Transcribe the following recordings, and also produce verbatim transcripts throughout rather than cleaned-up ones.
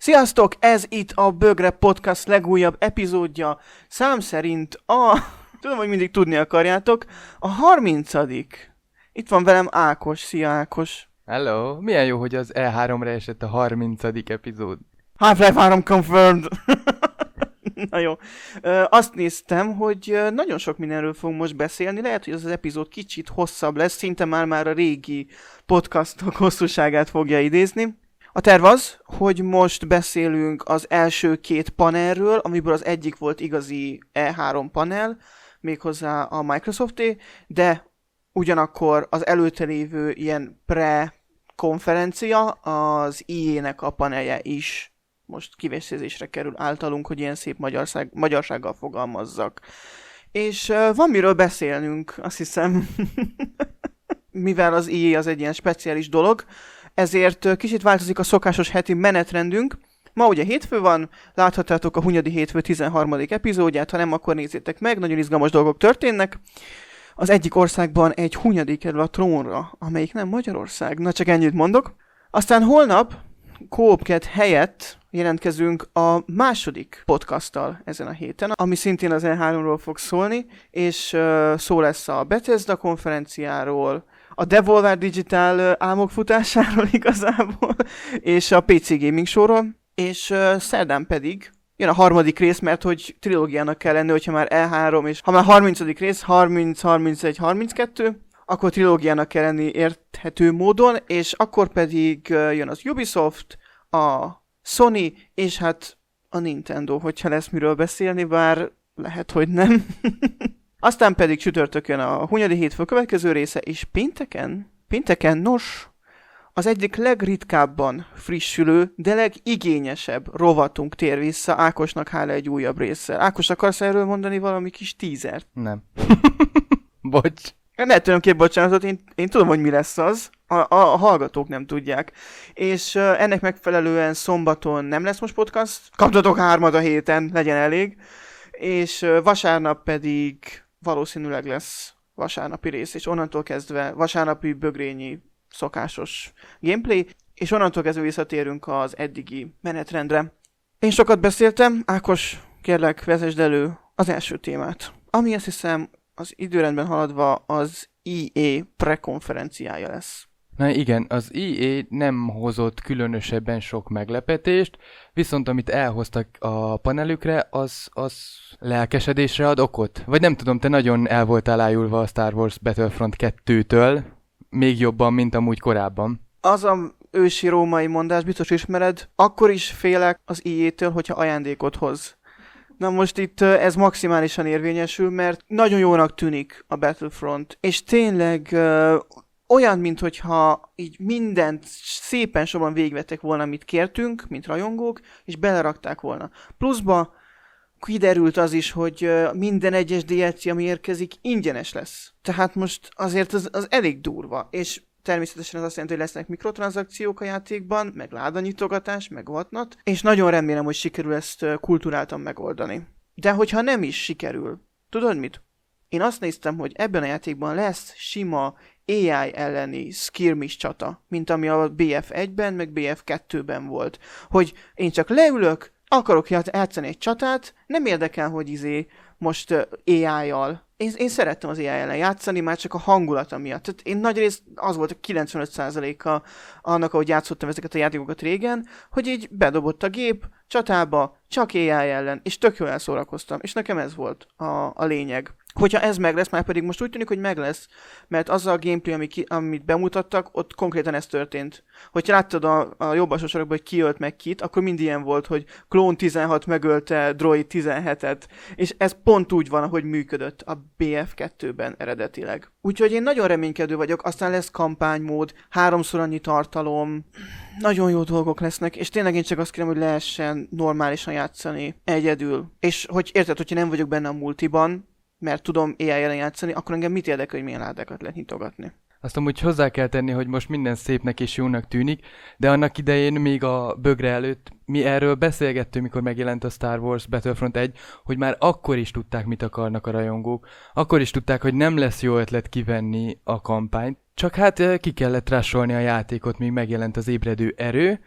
Sziasztok! Ez itt a Bögre Podcast legújabb epizódja. Szám szerint a... Tudom, hogy mindig tudni akarjátok. A harmincadik Itt van velem Ákos. Szia, Ákos! Hello! Milyen jó, hogy az E háromra esett a harmincadik epizód. Half-Life három confirmed! Na jó. Ö, azt néztem, hogy nagyon sok mindenről fogunk most beszélni. Lehet, hogy az az epizód kicsit hosszabb lesz. Szinte már-már a régi podcastok hosszúságát fogja idézni. A terv az, hogy most beszélünk az első két panelről, amiből az egyik volt igazi E három panel, méghozzá a Microsofté, de ugyanakkor az előtte lévő ilyen pre-konferencia, az í á-nek a panelje is most kivesézésre kerül általunk, hogy ilyen szép magyarság, magyarsággal fogalmazzak. És uh, van miről beszélnünk, azt hiszem, mivel az í á az egy ilyen speciális dolog, ezért kicsit változik a szokásos heti menetrendünk. Ma ugye hétfő van, láthatjátok a Hunyadi hétfő tizenharmadik epizódját, ha nem, akkor nézzétek meg, nagyon izgalmas dolgok történnek. Az egyik országban egy Hunyadi kerül a trónra, amelyik nem Magyarország, na csak ennyit mondok. Aztán holnap Coopcat helyett jelentkezünk a második podcasttal ezen a héten, ami szintén az E háromról fog szólni, és uh, szó lesz a Bethesda konferenciáról, a Devolver Digital álmok futásáról igazából, és a pé cé Gaming Showról, és uh, szerdán pedig jön a harmadik rész, mert hogy trilógiának kell lenni, hogyha már E három, és ha már harmincadik rész, harminc, harmincegy, harminckettő, akkor trilógiának kell lenni érthető módon, és akkor pedig uh, jön az Ubisoft, a Sony, és hát a Nintendo, hogyha lesz miről beszélni, bár lehet, hogy nem. Aztán pedig csütörtökön a Hunyadi hétfő következő része, és pénteken, pénteken, nos, az egyik legritkábban frissülő, de legigényesebb rovatunk tér vissza, Ákosnak hála egy újabb résszel. Ákos, akarsz erről mondani valami kis tízert? Nem. Bocs. Ne tőlem két bocsánatot, én, én tudom, hogy mi lesz az, a, a, a hallgatók nem tudják. És uh, ennek megfelelően szombaton nem lesz most podcast, kaptatok hármat a héten, legyen elég. És uh, vasárnap pedig valószínűleg lesz vasárnapi rész, és onnantól kezdve vasárnapi bögrényi szokásos gameplay, és onnantól kezdve visszatérünk az eddigi menetrendre. Én sokat beszéltem, Ákos, kérlek, vezesd elő az első témát, ami azt hiszem az időrendben haladva az í á prekonferenciája lesz. Na igen, az í á nem hozott különösebben sok meglepetést, viszont amit elhoztak a panelükre, az, az lelkesedésre ad okot. Vagy nem tudom, te nagyon el voltál ájulva a Star Wars Battlefront kettőtől, még jobban, mint amúgy korábban. Az a ősi római mondás, biztos ismered, akkor is félek az í á-től, hogyha ajándékot hoz. Na most itt ez maximálisan érvényesül, mert nagyon jónak tűnik a Battlefront, és tényleg uh, olyan, minthogyha így mindent szépen sorban végigvettek volna, amit kértünk, mint rajongók, és belerakták volna. Pluszba kiderült az is, hogy uh, minden egyes dé el cé, ami érkezik, ingyenes lesz. Tehát most azért az, az elég durva, és természetesen ez azt jelenti, hogy lesznek mikrotranszakciók a játékban, meg ládanyitogatás, meg whatnot, és nagyon remélem, hogy sikerül ezt kulturáltan megoldani. De hogyha nem is sikerül, tudod mit? Én azt néztem, hogy ebben a játékban lesz sima á i elleni skirmish csata, mint ami a bé ef egyben, meg bé ef kettőben volt. Hogy én csak leülök, akarok játszani egy csatát, nem érdekel, hogy izé most á i-jal. Én, én szerettem az á i ellen játszani, már csak a hangulata miatt. Tehát én nagyrészt az volt a kilencvenöt százaléka annak, ahogy játszottam ezeket a játékokat régen, hogy így bedobott a gép csatába, csak á i ellen, és tök jól elszórakoztam. És nekem ez volt a, a lényeg. Hogyha ez meg lesz, már pedig most úgy tűnik, hogy meg lesz, mert az a gameplay, ami ki, amit bemutattak, ott konkrétan ez történt. Hogyha láttad a, a jobbasó sorokban, hogy ki ölt meg kit, akkor mind ilyen volt, hogy klón tizenhat megölte droid tizenhetet, és ez pont úgy van, ahogy működött a bé ef kettőben eredetileg. Úgyhogy én nagyon reménykedő vagyok, aztán lesz kampánymód, háromszor annyi tartalom, nagyon jó dolgok lesznek, és tényleg én csak azt kérem, hogy lehessen normálisan játszani egyedül. És hogy érted, hogyha nem vagyok benne a multiban, mert tudom á i ellen játszani, akkor engem mit érdekel, hogy milyen ládákat lehet nyitogatni. Azt amúgy hozzá kell tenni, hogy most minden szépnek és jónak tűnik, de annak idején még a bögre előtt mi erről beszélgettünk, mikor megjelent a Star Wars Battlefront egy, hogy már akkor is tudták, mit akarnak a rajongók, akkor is tudták, hogy nem lesz jó ötlet kivenni a kampányt, csak hát ki kellett rásolni a játékot, míg megjelent az ébredő erő.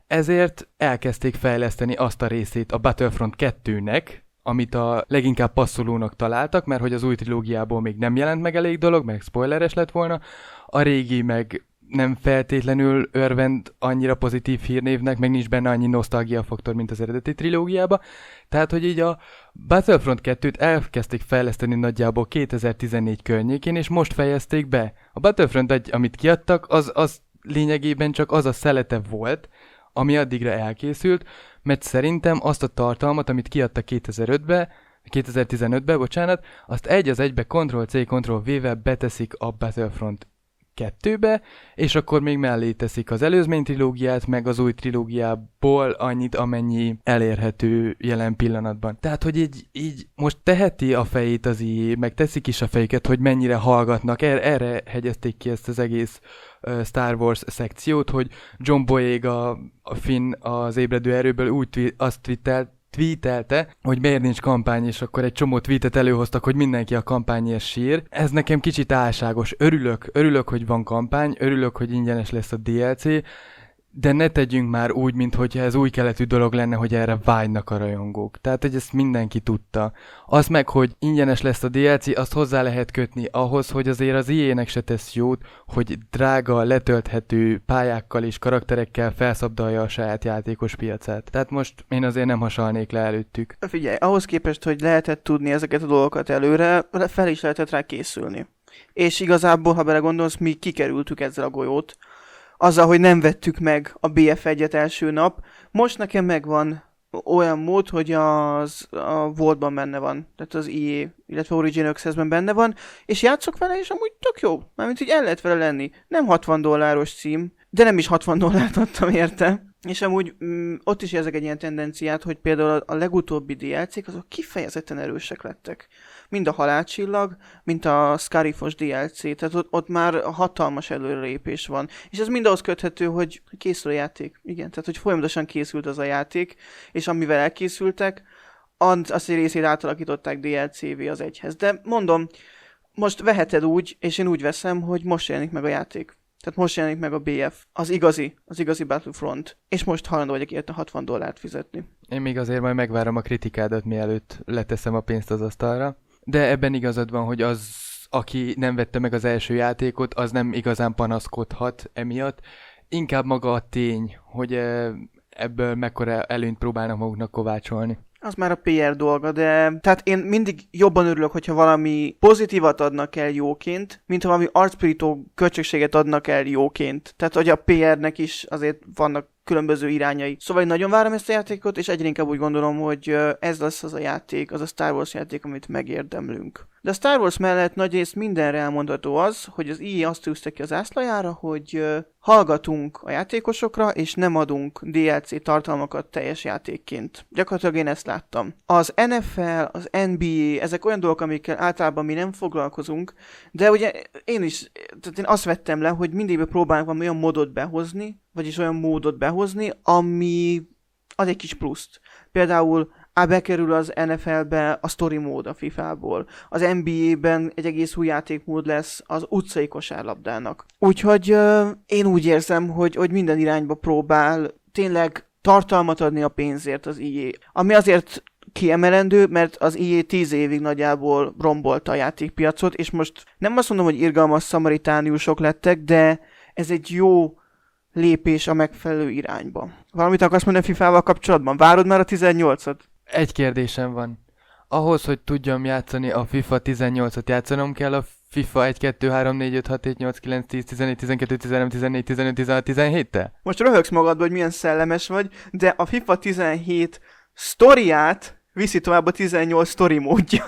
ezért elkezdték fejleszteni azt a részét a Battlefront kettőnek, amit a leginkább passzolónak találtak, mert hogy az új trilógiából még nem jelent meg elég dolog, meg spoileres lett volna, a régi meg nem feltétlenül örvend annyira pozitív hírnévnek, meg nincs benne annyi nosztalgiafaktor, mint az eredeti trilógiába. Tehát, hogy így a Battlefront kettőt elkezdték fejleszteni nagyjából kétezer-tizennégy környékén, és most fejezték be. A Battlefront egy, amit kiadtak, az, az lényegében csak az a szelete volt, ami addigra elkészült, mert szerintem azt a tartalmat, amit kiadtak kétezer-ötbe, kétezer-tizenötbe, bocsánat, azt egy az egybe Ctrl-C, Ctrl-V-vel beteszik a Battlefront kettőbe, és akkor még mellé teszik az előzmény trilógiát, meg az új trilógiából annyit, amennyi elérhető jelen pillanatban. Tehát, hogy így, így most teheti a fejét az i á, meg teszik is a fejüket, hogy mennyire hallgatnak. Er- erre hegyezték ki ezt az egész uh, Star Wars szekciót, hogy John Boyega, a Finn az ébredő erőből úgy twi- azt twittelt, tweetelte, hogy miért nincs kampány, és akkor egy csomó tweetet előhoztak, hogy mindenki a kampányért sír. Ez nekem kicsit álságos. Örülök, örülök, hogy van kampány, örülök, hogy ingyenes lesz a dé el cé, de ne tegyünk már úgy, mintha ez új keletű dolog lenne, hogy erre vágynak a rajongók. Tehát, hogy ezt mindenki tudta. Az meg, hogy ingyenes lesz a dé el cé, azt hozzá lehet kötni ahhoz, hogy azért az i á-nek se tesz jót, hogy drága, letölthető pályákkal és karakterekkel felszabdalja a saját játékos piacát. Tehát most én azért nem hasalnék le előttük. Figyelj, ahhoz képest, hogy lehetett tudni ezeket a dolgokat előre, fel is lehetett rá készülni. És igazából, ha belegondolsz, mi kikerültük ezzel a golyót, azzal, hogy nem vettük meg a bé ef egyet első nap. Most nekem megvan olyan mód, hogy az a Vaultban benne van, tehát az i á, illetve Origin Access-ben benne van, és játszok vele, és amúgy tök jó. Mármint így el lehet vele lenni. Nem hatvan dolláros cím, de nem is hatvan dollárt adtam érte. És amúgy mm, ott is érzek egy ilyen tendenciát, hogy például a, a legutóbbi dé el cék azok kifejezetten erősek lettek. Mind a Halálcsillag, mint a Scarifos dé el cé, tehát ott, ott már hatalmas előrelépés van. És ez mind ahhoz köthető, hogy készül a játék. Igen, tehát hogy folyamatosan készült az a játék, és amivel elkészültek, azt egy részét átalakították dé el cé-vé az egyhez. De mondom, most veheted úgy, és én úgy veszem, hogy most jelenik meg a játék. Tehát most jelenik meg a bé ef, az igazi, az igazi Battlefront, és most hajlandó vagyok érte hatvan dollárt fizetni. Én még azért majd megvárom a kritikádat, mielőtt leteszem a pénzt az asztalra. De ebben igazad van, hogy az, aki nem vette meg az első játékot, az nem igazán panaszkodhat emiatt. Inkább maga a tény, hogy ebből mekkora előnyt próbálnak maguknak kovácsolni. Az már a pé er dolga, de tehát én mindig jobban örülök, hogyha valami pozitívat adnak el jóként, mint ha valami arcpirító költségséget adnak el jóként. Tehát, hogy a pé ernek is azért vannak különböző irányai. Szóval én nagyon várom ezt a játékot, és egyre inkább úgy gondolom, hogy ez lesz az a játék, az a Star Wars játék, amit megérdemlünk. De a Star Wars mellett nagyrészt mindenre elmondható az, hogy az i á azt tűzte ki az ászlajára, hogy hallgatunk a játékosokra, és nem adunk dé el cé tartalmakat teljes játékként. Gyakorlatilag én ezt láttam. Az en ef el, az en bé á, ezek olyan dolgok, amikkel általában mi nem foglalkozunk, de ugye én is, tehát én azt vettem le, hogy mindig próbálunk valami olyan módot behozni, vagyis olyan módot behozni, ami ad egy kis pluszt. Például á, bekerül az en ef el-be a story mód a fifából. Az en bé á-ben egy egész új játékmód lesz az utcai kosárlabdának. Úgyhogy uh, én úgy érzem, hogy, hogy minden irányba próbál tényleg tartalmat adni a pénzért az i á. Ami azért kiemelendő, mert az i á tíz évig nagyjából rombolta a játékpiacot, és most nem azt mondom, hogy irgalmas szamaritániusok lettek, de ez egy jó lépés a megfelelő irányba. Valamit akarsz mondani a fifával kapcsolatban? Várod már a tizennyolcat? Egy kérdésem van. Ahhoz, hogy tudjam játszani a FIFA tizennyolcat, játszanom kell a FIFA egy, kettő, három, négy, öt, hat, hét, nyolc, kilenc, tíz, tizenegy, tizenkettő, tizenhárom, tizennégy, tizenöt, tizenhat, tizenhéttel? Most röhögsz magadba, hogy milyen szellemes vagy, de a FIFA tizenhét sztoriát viszi tovább a tizennyolc sztori módja.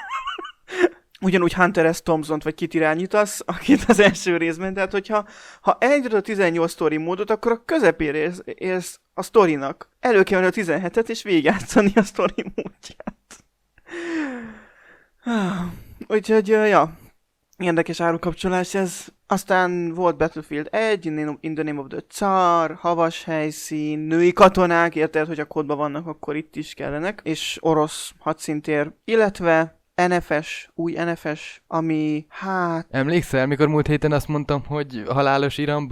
Ugyanúgy Hunter S. Thompsont vagy kit irányítasz, akit az első részben, tehát hogyha ha elindítod a tizennyolc sztori módot, akkor a közepére érsz, érsz a sztorinak. Elő kell venni a tizenhetet és végigjátszani a sztori módját. Úgyhogy, ja, érdekes árukapcsolás ez. Aztán volt Battlefield egy, In the Name of the Tsar, havas helyszín, női katonák, érted, hogy a kódban vannak, akkor itt is kellenek, és orosz hadszintér, illetve en ef es, új en ef es, ami hát... Emlékszel, mikor múlt héten azt mondtam, hogy halálos iramban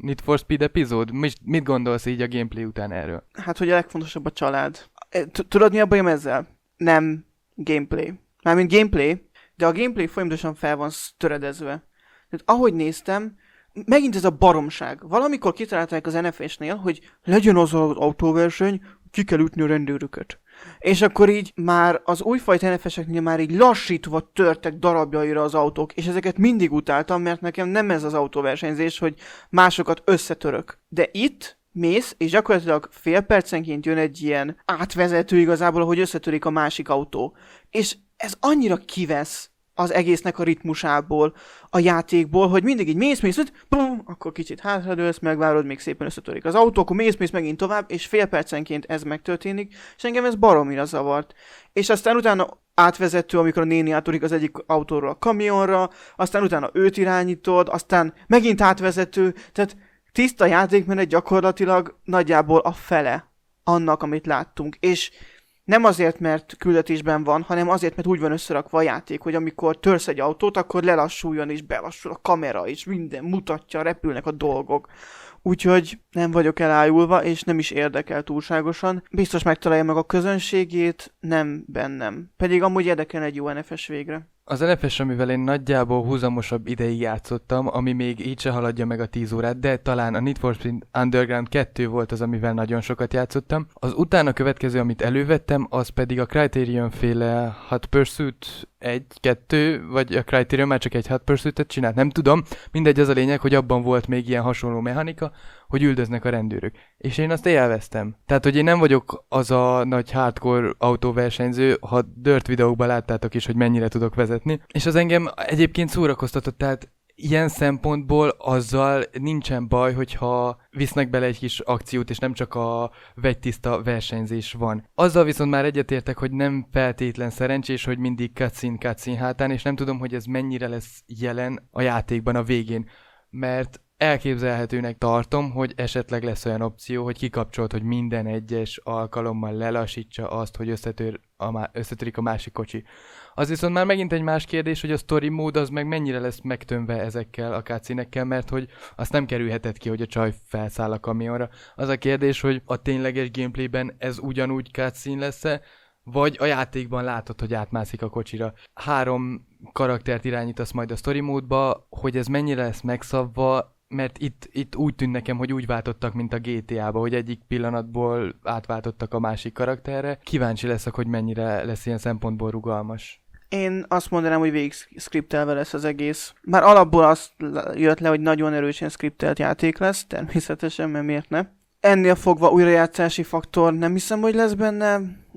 Need for Speed epizód? Mit gondolsz így a gameplay után erről? Hát, hogy a legfontosabb a család. Tudod, mi a bajom ezzel? Nem gameplay. Mármint gameplay, de a gameplay folyamatosan fel van töredezve. Tehát ahogy néztem, megint ez a baromság. Valamikor kitalálták az en ef es-nél, hogy legyen az az autóverseny, ki kell ütni a rendőröket. És akkor így már az újfajta en ef es-eknél már így lassítva törtek darabjaira az autók, és ezeket mindig utáltam, mert nekem nem ez az autóversenyzés, hogy másokat összetörök. De itt mész, és gyakorlatilag fél percenként jön egy ilyen átvezető igazából, hogy összetörik a másik autó. És ez annyira kivesz az egésznek a ritmusából, a játékból, hogy mindig így mész, mész, bum, akkor kicsit hátradőlsz, megvárod, még szépen összetörik az autó, akkor mész, mész megint tovább, és fél percenként ez megtörténik, és engem ez baromira zavart. És aztán utána átvezető, amikor a néni áturik az egyik autóról a kamionra, aztán utána őt irányítod, aztán megint átvezető, tehát tiszta játékmenet gyakorlatilag nagyjából a fele annak, amit láttunk, és nem azért, mert küldetésben van, hanem azért, mert úgy van összerakva a játék, hogy amikor törsz egy autót, akkor lelassuljon és belassul a kamera, és minden mutatja, repülnek a dolgok. Úgyhogy nem vagyok elájulva, és nem is érdekel túlságosan. Biztos megtalálja meg a közönségét, nem bennem. Pedig amúgy érdekel egy jó en ef es végre. Az en ef es, amivel én nagyjából húzamosabb ideig játszottam, ami még így se haladja meg a tíz órát, de talán a Need for Speed Underground kettő volt az, amivel nagyon sokat játszottam. Az utána következő, amit elővettem, az pedig a Criterion féle Hot Pursuit egy kettő, vagy a Criterion már csak egy Hot Pursuit-et csinált, nem tudom. Mindegy, az a lényeg, hogy abban volt még ilyen hasonló mechanika, hogy üldöznek a rendőrök. És én azt élveztem. Tehát, hogy én nem vagyok az a nagy hardcore autóversenyző, ha Dirt videókban láttátok is, hogy mennyire tudok vezetni. És az engem egyébként szórakoztatott, tehát ilyen szempontból azzal nincsen baj, hogyha visznek bele egy kis akciót, és nem csak a vegytiszta versenyzés van. Azzal viszont már egyetértek, hogy nem feltétlen szerencsés, hogy mindig cutscene, cutscene hátán, és nem tudom, hogy ez mennyire lesz jelen a játékban a végén. Mert elképzelhetőnek tartom, hogy esetleg lesz olyan opció, hogy kikapcsolt, hogy minden egyes alkalommal lelassítsa azt, hogy összetör a má- összetörik a másik kocsi. Az viszont már megint egy más kérdés, hogy a story mód az meg mennyire lesz megtömve ezekkel a cutscene-ekkel, mert hogy azt nem kerülheted ki, hogy a csaj felszáll a kamionra. Az a kérdés, hogy a tényleges gameplayben ez ugyanúgy cutscene lesz-e, vagy a játékban látod, hogy átmászik a kocsira. Három karaktert irányítasz majd a story módba, hogy ez mennyire lesz megszabva, mert itt, itt úgy tűnt nekem, hogy úgy váltottak, mint a gé té á-ba, hogy egyik pillanatból átváltottak a másik karakterre. Kíváncsi leszek, hogy mennyire lesz ilyen szempontból rugalmas. Én azt mondanám, hogy végig skriptelve lesz az egész. Már alapból azt jött le, hogy nagyon erősen skriptelt játék lesz, természetesen, mert miért ne. Ennél fogva újrajátszási faktor nem hiszem, hogy lesz benne.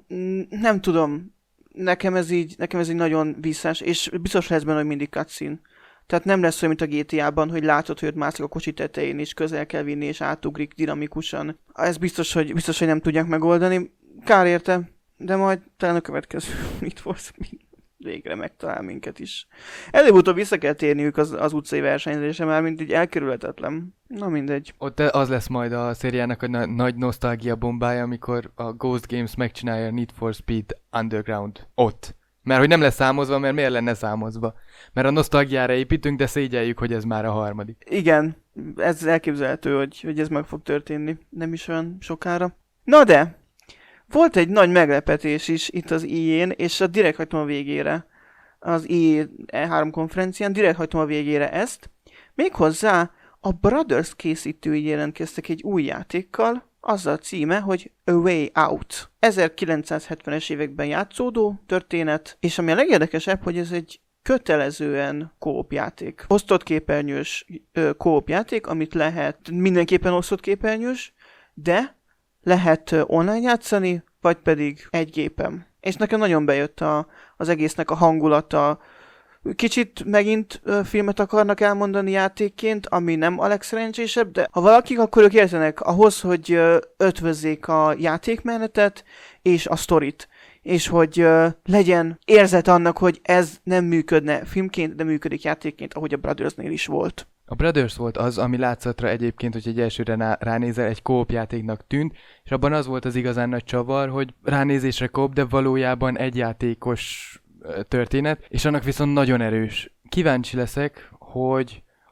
Nem tudom. Nekem ez így, nekem ez így nagyon visszás, és biztos lesz benne, hogy mindig cutscene. Tehát nem lesz olyan, mint a gé té á-ban, hogy látod, hogy ott mászik a kocsi tetején, és közel kell vinni, és átugrik dinamikusan. Ez biztos, hogy, biztos, hogy nem tudják megoldani. Kár érte, de majd talán a következő mit volt, végre megtalál minket is. Előbb-utóbb vissza kell térniük az, az utcai versenyzésre, már mint így elkerülhetetlen. Na mindegy. Ott az lesz majd a szériának a na- nagy nosztalgia bombája, amikor a Ghost Games megcsinálja a Need for Speed Underground ott. Mert hogy nem lesz számozva, mert miért lenne számozva? Mert a nosztalgiára építünk, de szégyeljük, hogy ez már a harmadik. Igen, ez elképzelhető, hogy, hogy ez meg fog történni. Nem is olyan sokára. Na de, volt egy nagy meglepetés is itt az í á-n, és a direkt hagytam a végére. Az í á E három konferencián direkt hagytam a végére ezt. Méghozzá a Brothers készítői jelentkeztek egy új játékkal, azzal a címe, hogy A Way Out. ezerkilencszázhetvenes években játszódó történet, és ami a legérdekesebb, hogy ez egy kötelezően kóop játék. Osztott képernyős kóop játék, amit lehet mindenképpen osztott képernyős, de lehet online játszani, vagy pedig egy gépen. És nekem nagyon bejött a, az egésznek a hangulata. Kicsit megint ö, filmet akarnak elmondani játékként, ami nem a legszerencsésebb, de ha valakik, akkor ők értenek ahhoz, hogy ö, ötvözzék a játékmenetet és a sztorit. És hogy ö, legyen érzet annak, hogy ez nem működne filmként, de működik játékként, ahogy a Brothersnél is volt. A Brothers volt az, ami látszatra egyébként, hogy egy elsőre ránézel, egy kóop játéknak tűnt, és abban az volt az igazán nagy csavar, hogy ránézésre kóop, de valójában egy játékos történet, és annak viszont nagyon erős. Kíváncsi leszek, hogy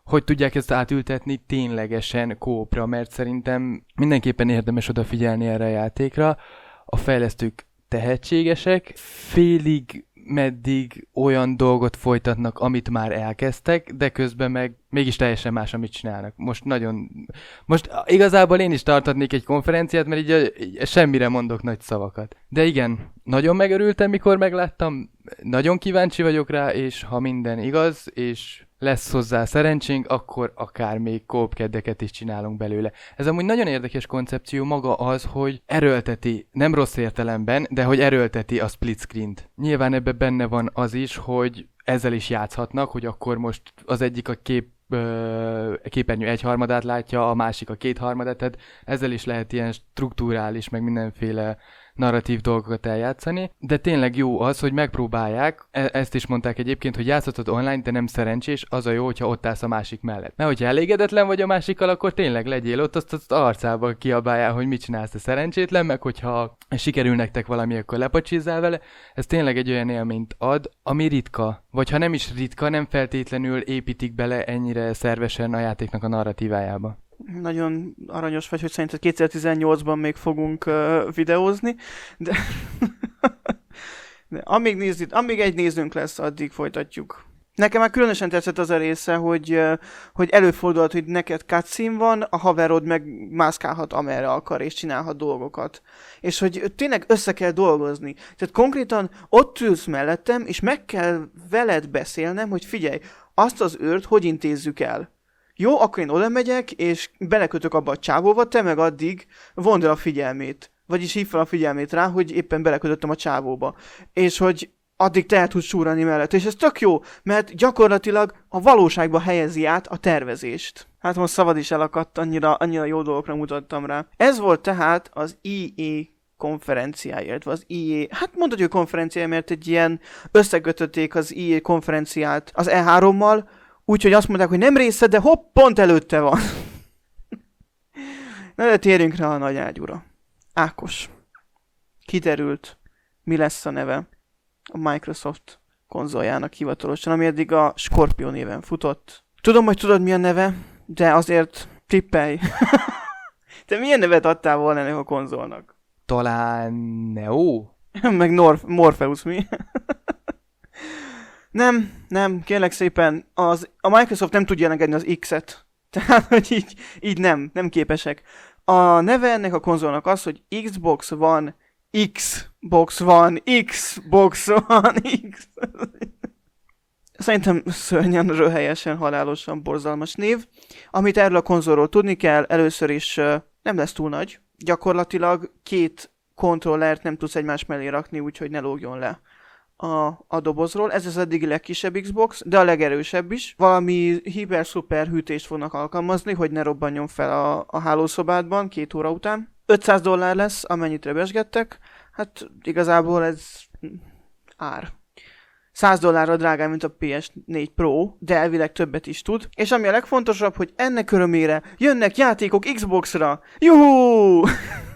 hogy tudják ezt átültetni ténylegesen kópra, mert szerintem mindenképpen érdemes odafigyelni erre a játékra. A fejlesztők tehetségesek, félig meddig olyan dolgot folytatnak, amit már elkezdtek, de közben meg mégis teljesen más, amit csinálnak. Most nagyon... Most igazából én is tarthatnék egy konferenciát, mert így, a, így semmire mondok nagy szavakat. De igen, nagyon megörültem, mikor megláttam, nagyon kíváncsi vagyok rá, és ha minden igaz, és lesz hozzá szerencsénk, akkor akár még kópkeddeket is csinálunk belőle. Ez amúgy nagyon érdekes koncepció maga az, hogy erőlteti, nem rossz értelemben, de hogy erőlteti a split screen-t. Nyilván ebben benne van az is, hogy ezzel is játszhatnak, hogy akkor most az egyik a kép a képernyő egyharmadát látja, a másik a kétharmadát, tehát ezzel is lehet ilyen strukturális, meg mindenféle narratív dolgokat eljátszani, de tényleg jó az, hogy megpróbálják, e- ezt is mondták egyébként, hogy játszhatod online, de nem szerencsés, az a jó, hogyha ott állsz a másik mellett. Mert hogyha elégedetlen vagy a másikkal, akkor tényleg legyél ott, azt az arcába kiabáljál, hogy mit csinálsz, te szerencsétlen, meg hogyha sikerül nektek valami, akkor lepacsizzál vele. Ez tényleg egy olyan élményt ad, ami ritka, vagy ha nem is ritka, nem feltétlenül építik bele ennyire szervesen a játéknak a narratívájába. Nagyon aranyos vagy, hogy szerinted kétezer-tizennyolcban még fogunk uh, videózni, de, de amíg, nézd, amíg egy nézőnk lesz, addig folytatjuk. Nekem már különösen tetszett az a része, hogy, uh, hogy előfordulhat, hogy neked cutscene van, a haverod meg mászkálhat amerre akar, és csinálhat dolgokat. És hogy tényleg össze kell dolgozni. Tehát konkrétan ott ülsz mellettem, és meg kell veled beszélnem, hogy figyelj, azt az őrt hogy intézzük el. Jó, akkor én oda megyek, és belekötök abba a csávóba, te meg addig vond el a figyelmét. Vagyis hív fel a figyelmét rá, hogy éppen belekötöttem a csávóba. És hogy addig te el tudsz súrani mellett. És ez tök jó, mert gyakorlatilag a valóságba helyezi át a tervezést. Hát most szavad is elakadt, annyira, annyira jó dolgokra mutattam rá. Ez volt tehát az E A konferenciája, illetve az E A, hát mondhatjuk konferenciája, mert egy ilyen összekötötték az E A konferenciát az E hárommal, úgyhogy azt mondták, hogy nem része, de hopp, pont előtte van. Na de térjünk rá a nagy ágyúra. Ákos. Kiderült, mi lesz a neve a Microsoft konzoljának hivatalosan, ami eddig a Scorpio néven futott. Tudom, hogy tudod, mi a neve, de azért tippelj. Te milyen nevet adtál volna ennek a konzolnak? Talán Neo? Meg Norf- Morpheus, mi? Nem, nem, kérlek szépen, az, a Microsoft nem tudja engedni az X-et. Tehát, hogy így, így nem, nem képesek. A neve ennek a konzolnak az, hogy Xbox One, Xbox One, Xbox One, X. Szerintem szörnyen, röhelyesen, halálosan borzalmas név. Amit erről a konzolról tudni kell, először is uh, nem lesz túl nagy. Gyakorlatilag két kontrollert nem tudsz egymás mellé rakni, úgyhogy ne lógjon le a, a dobozról. Ez az eddigi legkisebb Xbox, de a legerősebb is. Valami hiper-szuper hűtést fognak alkalmazni, hogy ne robbanjon fel a, a hálószobádban két óra után. ötszáz dollár lesz, amennyit rebesgettek. Hát igazából ez ár. száz dollárra drágább, mint a P S négy Pro, de elvileg többet is tud. És ami a legfontosabb, hogy ennek örömére jönnek játékok Xboxra. Juhú!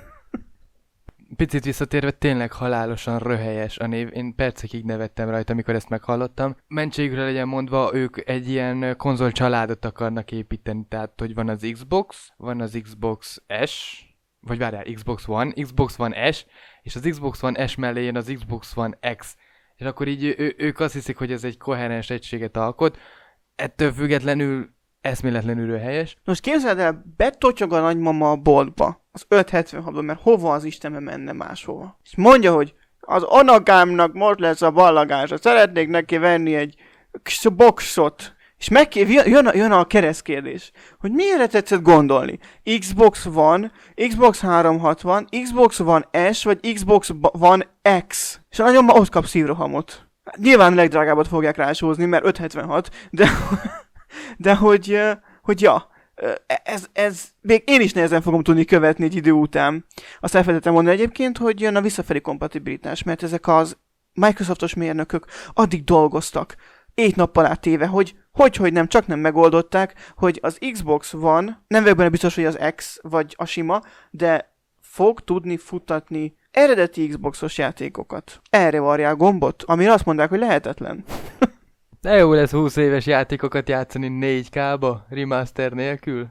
Picit visszatérve, tényleg halálosan röhelyes a név. Én percekig nevettem rajta, amikor ezt meghallottam. Mentségükre legyen mondva, ők egy ilyen konzol családot akarnak építeni. Tehát, hogy van az Xbox, van az Xbox S, vagy várjál, Xbox One, Xbox One S, és az Xbox One S mellé jön az Xbox One X. És akkor így ő, ők azt hiszik, hogy ez egy koherens egységet alkot. Ettől függetlenül eszméletlenül röhelyes. Most képzeld el, betotyog a nagymama a boltba, az ötszázhetvenhatban, mert hova az Istenbe menne máshova. És mondja, hogy az unokámnak most lesz a ballagása, szeretnék neki venni egy kis boxot. És megkér, jön, a, jön a keresztkérdés, hogy miért tetszett gondolni? Xbox One, Xbox háromszázhatvan, Xbox One S, vagy Xbox One X. És a nagyomma ott kap szívrohamot. Nyilván a legdrágábbat fogják rásózni, mert ötszázhetvenhat, de, de hogy, hogy ja, ez, ez, még én is nehezen fogom tudni követni egy idő után. Azt elfelejtettem mondani egyébként, hogy jön a visszafelé kompatibilitás, mert ezek az Microsoftos mérnökök addig dolgoztak, éjt-nappal áttéve, hogy hogy, hogy nem, csak nem megoldották, hogy az Xbox One, nem vagyok benne biztos, hogy az X vagy a sima, de fog tudni futtatni eredeti Xboxos játékokat. Erre varják gombot, amire azt mondják, hogy lehetetlen. De jó lesz húsz éves játékokat játszani négy ká-ba, remaster nélkül.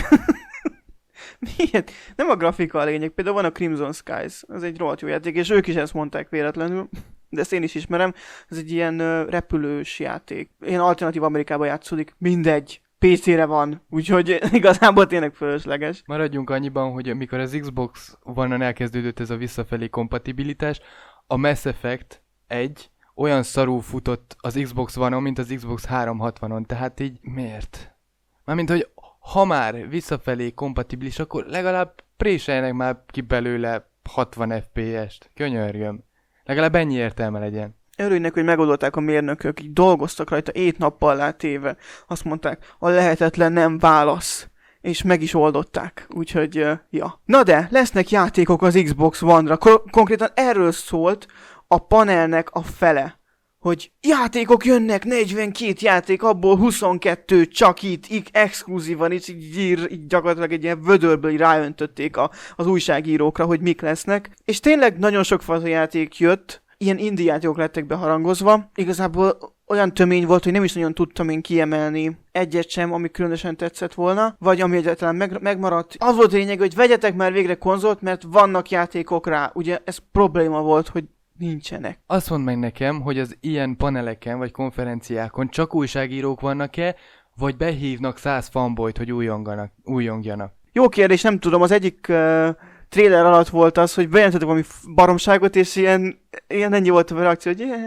Miért? Nem a grafika a lényeg, például van a Crimson Skies, az egy rohadt jó játék, és ők is ezt mondták véletlenül, de ezt én is ismerem, ez egy ilyen uh, repülős játék. Ilyen alternatív Amerikában játszódik, mindegy, pé cére van, úgyhogy igazából tényleg fölösleges. Maradjunk annyiban, hogy mikor az Xbox One-on elkezdődött ez a visszafelé kompatibilitás, a Mass Effect egy olyan szarul futott az Xbox One-on, mint az Xbox háromszázhatvanon, tehát így miért? Mármint, hogy ha már visszafelé kompatibilis, akkor legalább préseljenek már ki belőle hatvan ef pé est. Könyörgöm. Legalább ennyi értelme legyen. Örülnek, hogy megoldották a mérnökök, így dolgoztak rajta ét nappal látéve. Azt mondták, a lehetetlen nem válasz. És meg is oldották. Úgyhogy, uh, ja. Na de, lesznek játékok az Xbox One-ra. Ko- konkrétan erről szólt a panelnek a fele. Hogy játékok jönnek, negyvenkét játék, abból huszonkettő csak itt, így exkluzívan, így, így, így gyakorlatilag egy ilyen vödörből így ráöntötték a, az újságírókra, hogy mik lesznek. És tényleg nagyon sok fajta játék jött, ilyen indie játékok lettek beharangozva. Igazából olyan tömény volt, hogy nem is nagyon tudtam én kiemelni egyet sem, ami különösen tetszett volna, vagy ami egyáltalán meg, megmaradt. Az volt a lényeg, hogy vegyetek már végre konzolt, mert vannak játékok rá. Ugye ez probléma volt, hogy nincsenek. Azt mondd meg nekem, hogy az ilyen paneleken vagy konferenciákon csak újságírók vannak-e, vagy behívnak száz fanboyt, hogy újonganak, újongjanak? Jó kérdés, nem tudom, az egyik uh, trailer alatt volt az, hogy bejelentettek valami baromságot, és ilyen, ilyen ennyi volt a reakció, hogy yeah.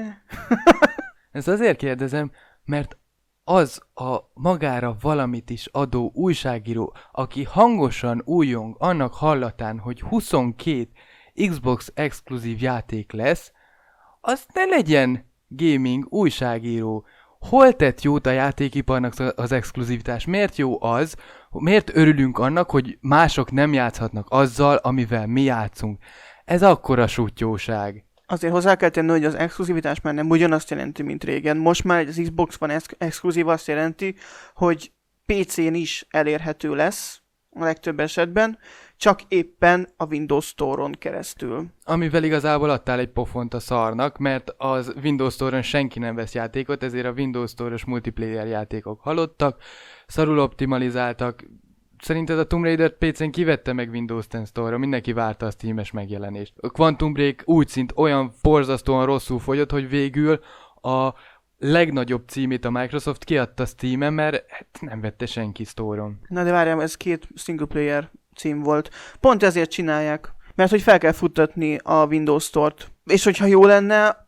Ezt azért kérdezem, mert az a magára valamit is adó újságíró, aki hangosan újong annak hallatán, hogy huszonkét Xbox exkluzív játék lesz, az ne legyen gaming újságíró. Hol tett jót a játékiparnak az exkluzivitás? Miért jó az? Miért örülünk annak, hogy mások nem játszhatnak azzal, amivel mi játszunk? Ez akkora sutyóság. Azért hozzá kell tenni, hogy az exkluzivitás már nem ugyanazt jelenti, mint régen. Most már az Xbox One ex- exkluzív azt jelenti, hogy pé cén is elérhető lesz a legtöbb esetben, csak éppen a Windows Store-on keresztül. Amivel igazából adtál egy pofont a szarnak, mert az Windows Store-on senki nem vesz játékot, ezért a Windows Store-os multiplayer játékok halottak, szarul optimalizáltak. Szerinted a Tomb Raider pé cén kivette meg Windows tíz Store-ra, mindenki várta a Steam-es megjelenést. A Quantum Break úgy szint olyan borzasztóan rosszul fogyott, hogy végül a legnagyobb címét a Microsoft kiadta Steam-en, mert hát nem vette senki Store-on. Na de várjál, ez két single player cím volt. Pont ezért csinálják, mert hogy fel kell futtatni a Windows Store-t. És hogyha jó lenne,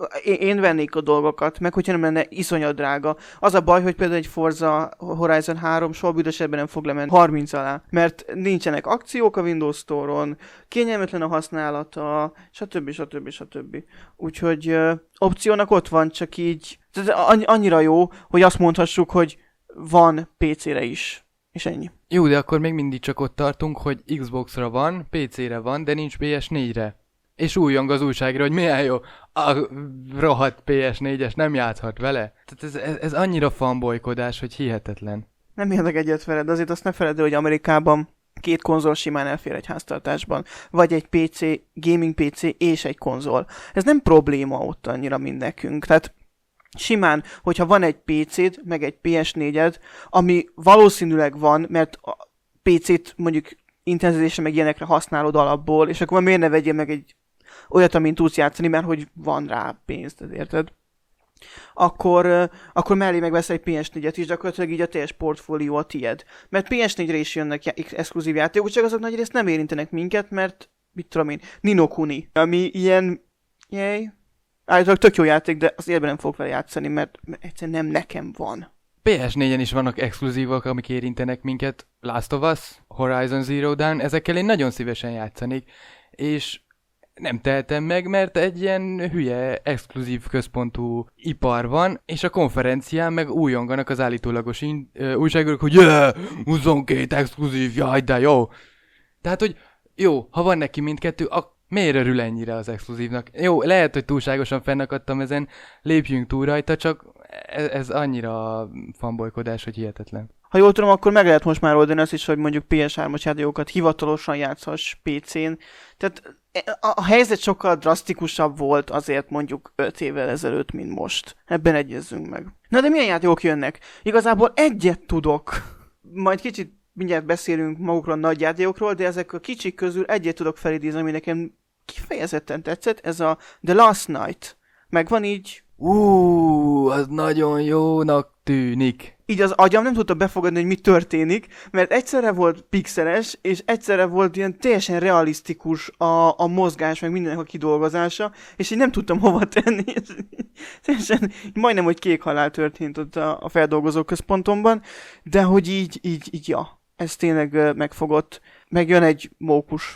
én vennék a dolgokat, meg hogyha nem lenne iszonyat drága. Az a baj, hogy például egy Forza Horizon három soha büdös esetben nem fog lemenni harminc alá, mert nincsenek akciók a Windows Store-on, kényelmetlen a használata, stb. stb. stb. Úgyhogy uh, opciónak ott van, csak így annyira jó, hogy azt mondhassuk, hogy van pé cére is. És ennyi. Jó, de akkor még mindig csak ott tartunk, hogy Xboxra van, pé cére van, de nincs pé es négyre. És újjong az újságra, hogy milyen jó, a rohadt pé es négyes nem játszhat vele. Tehát ez, ez, ez annyira fanbolykodás, hogy hihetetlen. Nem értek egyet veled, de azért azt ne feled el, hogy Amerikában két konzol simán elfér egy háztartásban. Vagy egy pé cé, gaming pé cé és egy konzol. Ez nem probléma ott annyira, mint nekünk. Tehát simán, hogyha van egy pé céd, meg egy pé es négyed, ami valószínűleg van, mert a pé cét mondjuk intenzívésre meg ilyenekre használod alapból, és akkor miért ne vegyél meg egy olyat, amin tudsz játszani, mert hogy van rá pénzt, érted? Akkor, akkor mellé megvesz egy pé es négyet is, gyakorlatilag így a teljes portfólió a tied. Mert pé es négyre is jönnek já- exkluzív játékok, csak azok nagy részt nem érintenek minket, mert mit tudom én, Ni no Kuni, ami ilyen, jaj, állítólag tök jó játék, de az életben nem fogok vele játszani, mert, mert egyszerűen nem nekem van. pé es négyen is vannak exkluzívak, amik érintenek minket. Last of Us, Horizon Zero Dawn, ezekkel én nagyon szívesen játszanék, és nem tehetem meg, mert egy ilyen hülye, exkluzív központú ipar van, és a konferencián meg újonganak az állítólagos in- ö, újságírók, hogy yeah, huszonkét exkluzív, jaj, de jó. Tehát, hogy jó, ha van neki mindkettő, ak- miért örül ennyire az exkluzívnak? Jó, lehet, hogy túlságosan fennakadtam ezen, lépjünk túl rajta, csak ez, ez annyira fanbolykodás, hogy hihetetlen. Ha jól tudom, akkor meg lehet most már oldani azt is, hogy mondjuk pé es hármas játékokat hivatalosan játszhass pé cén. Tehát a, a helyzet sokkal drasztikusabb volt azért mondjuk öt évvel ezelőtt, mint most. Ebben egyezzünk meg. Na de milyen játékok jönnek? Igazából egyet tudok. Majd kicsit mindjárt beszélünk magukról a nagy játékokról, de ezek a kicsik közül egyet tudok felidézni, ami nekem kifejezetten tetszett. Ez a The Last Night. Megvan így? Ú, az nagyon jónak tűnik. Így az agyam nem tudta befogadni, hogy mi történik, mert egyszerre volt pixeles, és egyszerre volt ilyen teljesen realisztikus a, a mozgás, meg mindennek a kidolgozása, és így nem tudtam hova tenni. Teljesen majdnem, hogy kék halál történt ott a, a feldolgozó központomban, de hogy így, így, így, ja, ez tényleg uh, megfogott. Megjön egy mókus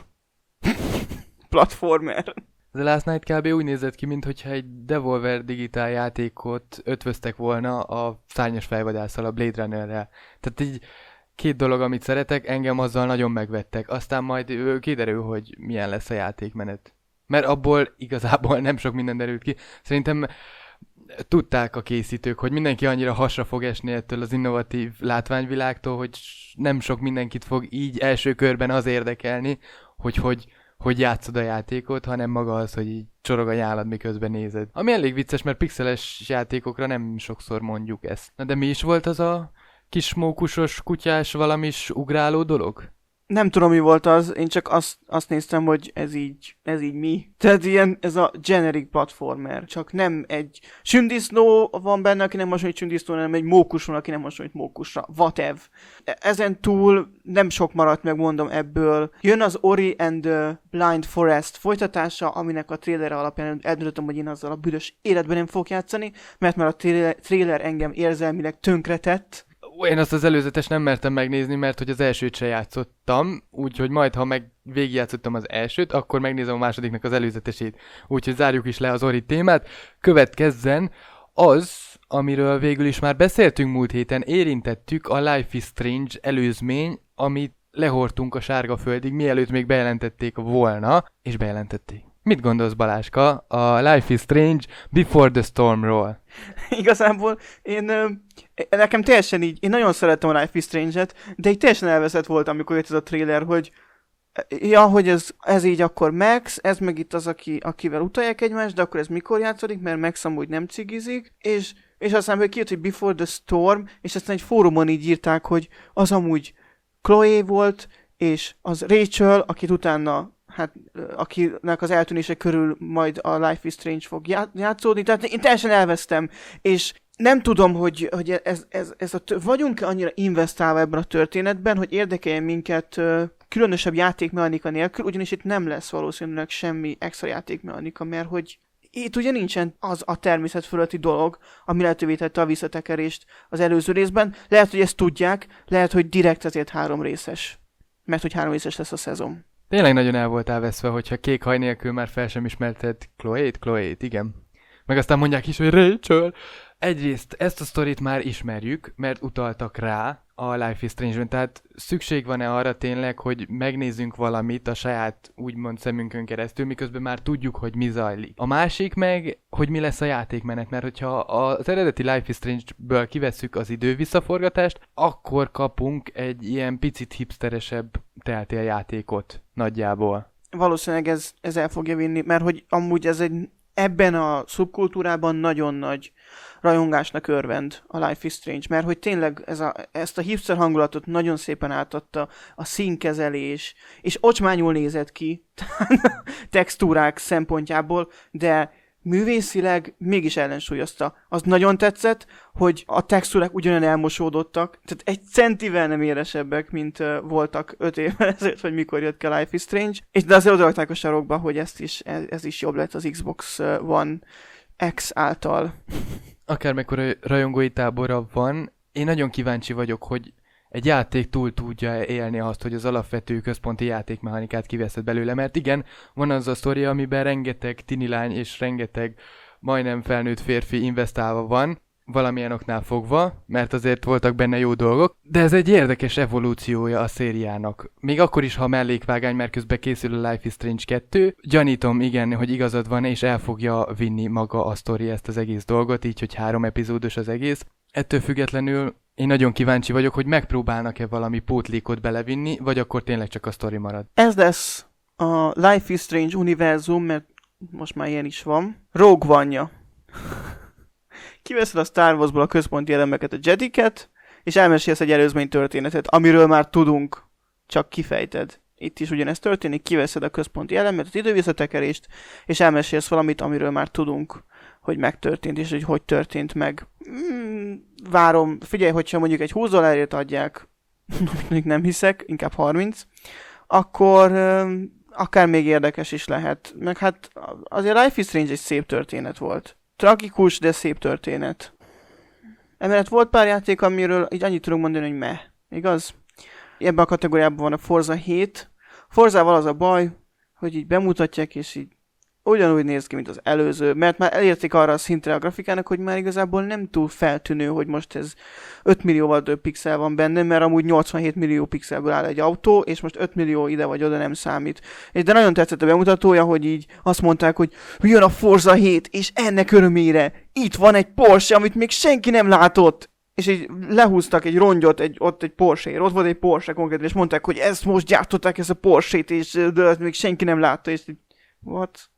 platformer. The Last Night kb. Úgy nézett ki, mintha egy Devolver Digital játékot ötvöztek volna a szárnyas fejvadásszal, a Blade Runnerrel. Tehát így két dolog, amit szeretek, engem azzal nagyon megvettek. Aztán majd kiderül, hogy milyen lesz a játékmenet. Mert abból igazából nem sok minden derült ki. Szerintem tudták a készítők, hogy mindenki annyira hasra fog esni ettől az innovatív látványvilágtól, hogy nem sok mindenkit fog így első körben az érdekelni, hogy hogy hogy játszod a játékot, hanem maga az, hogy így csorog a nyálad, miközben nézed. Ami elég vicces, mert pixeles játékokra nem sokszor mondjuk ezt. Na de mi is volt az a kis mókusos, kutyás, valamis ugráló dolog? Nem tudom, mi volt az, én csak azt, azt néztem, hogy ez így, ez így mi. Tehát ilyen, ez a generic platformer. Csak nem egy sündisznó van benne, aki nem hasonlít sündisznó, hanem egy mókus van, aki nem hasonlít mókusra. Whatever. Ezen túl nem sok maradt meg, mondom, ebből. Jön az Ori and the Blind Forest folytatása, aminek a trailer alapján eldöntöttem, hogy én azzal a büdös életben nem fogok játszani, mert már a trailer, trailer engem érzelmileg tönkretett. Én azt az előzetes nem mertem megnézni, mert hogy az elsőt se játszottam, úgyhogy majd, ha meg végigjátszottam az elsőt, akkor megnézem a másodiknak az előzetesét. Úgyhogy zárjuk is le az Ori témát. Következzen az, amiről végül is már beszéltünk múlt héten, érintettük a Life is Strange előzmény, amit lehortunk a sárga földig, mielőtt még bejelentették volna, és bejelentették. Mit gondolsz, Baláska, a Life is Strange Before the Stormról? Igazából én, nekem teljesen így, én nagyon szerettem a Life is Strange-et, de így teljesen elveszett volt, amikor jött ez a trailer, hogy ja, hogy ez, ez így akkor Max, ez meg itt az, aki, akivel utalják egymást, de akkor ez mikor játszódik, mert Max amúgy nem cigizik, és, és aztán hogy kijött, hogy Before the Storm, és aztán egy fórumon így írták, hogy az amúgy Chloe volt, és az Rachel, akit utána hát akinek az eltűnése körül majd a Life is Strange fog játszódni, tehát én teljesen elvesztem, és nem tudom, hogy, hogy ez, ez, ez a t- vagyunk-e annyira investálva ebben a történetben, hogy érdekeljen minket uh, különösebb játékmechanika nélkül, ugyanis itt nem lesz valószínűleg semmi extra játékmechanika, mert hogy itt ugye nincsen az a természet fölötti dolog, ami lehetővé tette a visszatekerést az előző részben. Lehet, hogy ezt tudják, lehet, hogy direkt ezért három részes, mert hogy három részes lesz a szezon. Tényleg nagyon el voltál veszve, hogyha kék haj nélkül már fel sem ismerted Chloe-t, Chloe-t, igen. Meg aztán mondják is, hogy Rachel. Egyrészt ezt a sztorit már ismerjük, mert utaltak rá a Life is Strange-ben, tehát szükség van-e arra tényleg, hogy megnézzünk valamit a saját úgymond szemünkön keresztül, miközben már tudjuk, hogy mi zajlik. A másik meg, hogy mi lesz a játékmenet, mert hogyha az eredeti Life is Strange-ből kivesszük az idővisszaforgatást, akkor kapunk egy ilyen picit hipsteresebb Telltale játékot nagyjából. Valószínűleg ez, ez el fogja vinni, mert hogy amúgy ez egy ebben a szubkultúrában nagyon nagy rajongásnak örvend a Life is Strange, mert hogy tényleg ez a, ezt a hipster hangulatot nagyon szépen átadta a színkezelés, és ocsmányul nézett ki textúrák szempontjából, de művészileg mégis ellensúlyozta. Az nagyon tetszett, hogy a textúrák ugyanolyan elmosódottak, tehát egy centivel nem éresebbek, mint uh, voltak öt évvel ezelőtt, hogy mikor jött ki a Life is Strange, és de azért odarakták a sarokba, hogy ezt is, ez, ez is jobb lett az Xbox One X által. Akármekkora rajongói tábora van, én nagyon kíváncsi vagyok, hogy egy játék túl tudja élni azt, hogy az alapvető központi játékmechanikát kiveszed belőle, mert igen, van az a sztori, amiben rengeteg tinilány és rengeteg majdnem felnőtt férfi investálva van, valamilyen oknál fogva, mert azért voltak benne jó dolgok, de ez egy érdekes evolúciója a szériának. Még akkor is, ha mellékvágány, mert közben készül a Life is Strange kettő, gyanítom, igen, hogy igazad van, és el fogja vinni maga a sztori ezt az egész dolgot, így, hogy három epizódos az egész. Ettől függetlenül én nagyon kíváncsi vagyok, hogy megpróbálnak-e valami pótlékot belevinni, vagy akkor tényleg csak a sztori marad. Ez lesz a Life is Strange univerzum, mert most már ilyen is van. Rogue One-ja. Kiveszed a Star Warsból a központi elemeket, a Jediket, és elmesélsz egy előzmény történetet, amiről már tudunk, csak kifejted. Itt is ugyanezt történik, kiveszed a központi elemet, az idővisszatekerést, és elmesélsz valamit, amiről már tudunk, hogy megtörtént, és hogy hogy történt meg. Mm, várom, figyelj, hogyha mondjuk egy húsz dollárért adják, amit még nem hiszek, inkább harminc, akkor um, akár még érdekes is lehet. Meg hát azért Life is Strange egy szép történet volt. Tragikus, de szép történet. Emellett volt pár játék, amiről így annyit tudunk mondani, hogy meh. Igaz? Ebben a kategóriában van a Forza hét. Forzával az a baj, hogy így bemutatják, és így ugyanúgy néz ki, mint az előző, mert már elérték arra a szintre a grafikának, hogy már igazából nem túl feltűnő, hogy most ez öt millióval több pixel van benne, mert amúgy nyolcvanhét millió pixelből áll egy autó, és most öt millió ide vagy oda nem számít. És de nagyon tetszett a bemutatója, hogy így azt mondták, hogy jön a Forza hét, és ennek örömére itt van egy Porsche, amit még senki nem látott. És így lehúztak egy rongyot, egy, ott egy Porsche-ért, ott volt egy Porsche konkrétan, és mondták, hogy ezt most gyártották, ezt a Porsche-t, és de ezt még senki nem látta, és így, what?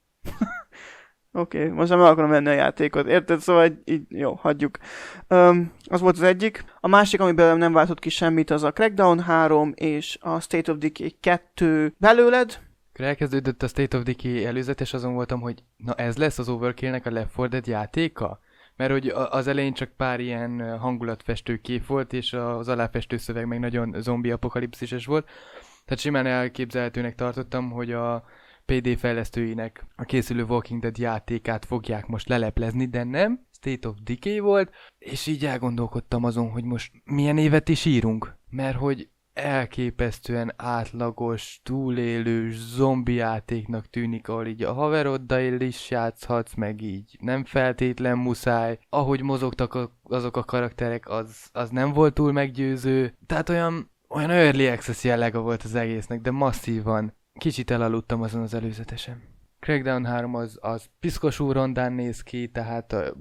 Oké, okay, most nem akarom venni a játékot, érted? Szóval így, így jó, hagyjuk. Um, az volt az egyik. A másik, amiben nem váltott ki semmit, az a Crackdown három és a State of Decay kettő belőled. Elkezdődött a State of Decay előzetes, azon voltam, hogy na ez lesz az Overkill-nek a Left four Dead játéka? Mert hogy az elején csak pár ilyen hangulatfestő kép volt, és az aláfestő szöveg meg nagyon zombi apokalipszises volt. Tehát simán elképzelhetőnek tartottam, hogy a pé dé fejlesztőinek a készülő Walking Dead játékát fogják most leleplezni, de nem. State of Decay volt, és így elgondolkodtam azon, hogy most milyen évet is írunk. Mert hogy elképesztően átlagos, túlélős zombi játéknak tűnik, ahol így a haveroddal is játszhatsz, meg így nem feltétlen muszáj. Ahogy mozogtak a, azok a karakterek, az, az nem volt túl meggyőző. Tehát olyan, olyan early access jellege volt az egésznek, de masszívan. Kicsit elaludtam azon az előzetesen. Crackdown három az, az piszkosú rondán néz ki, tehát a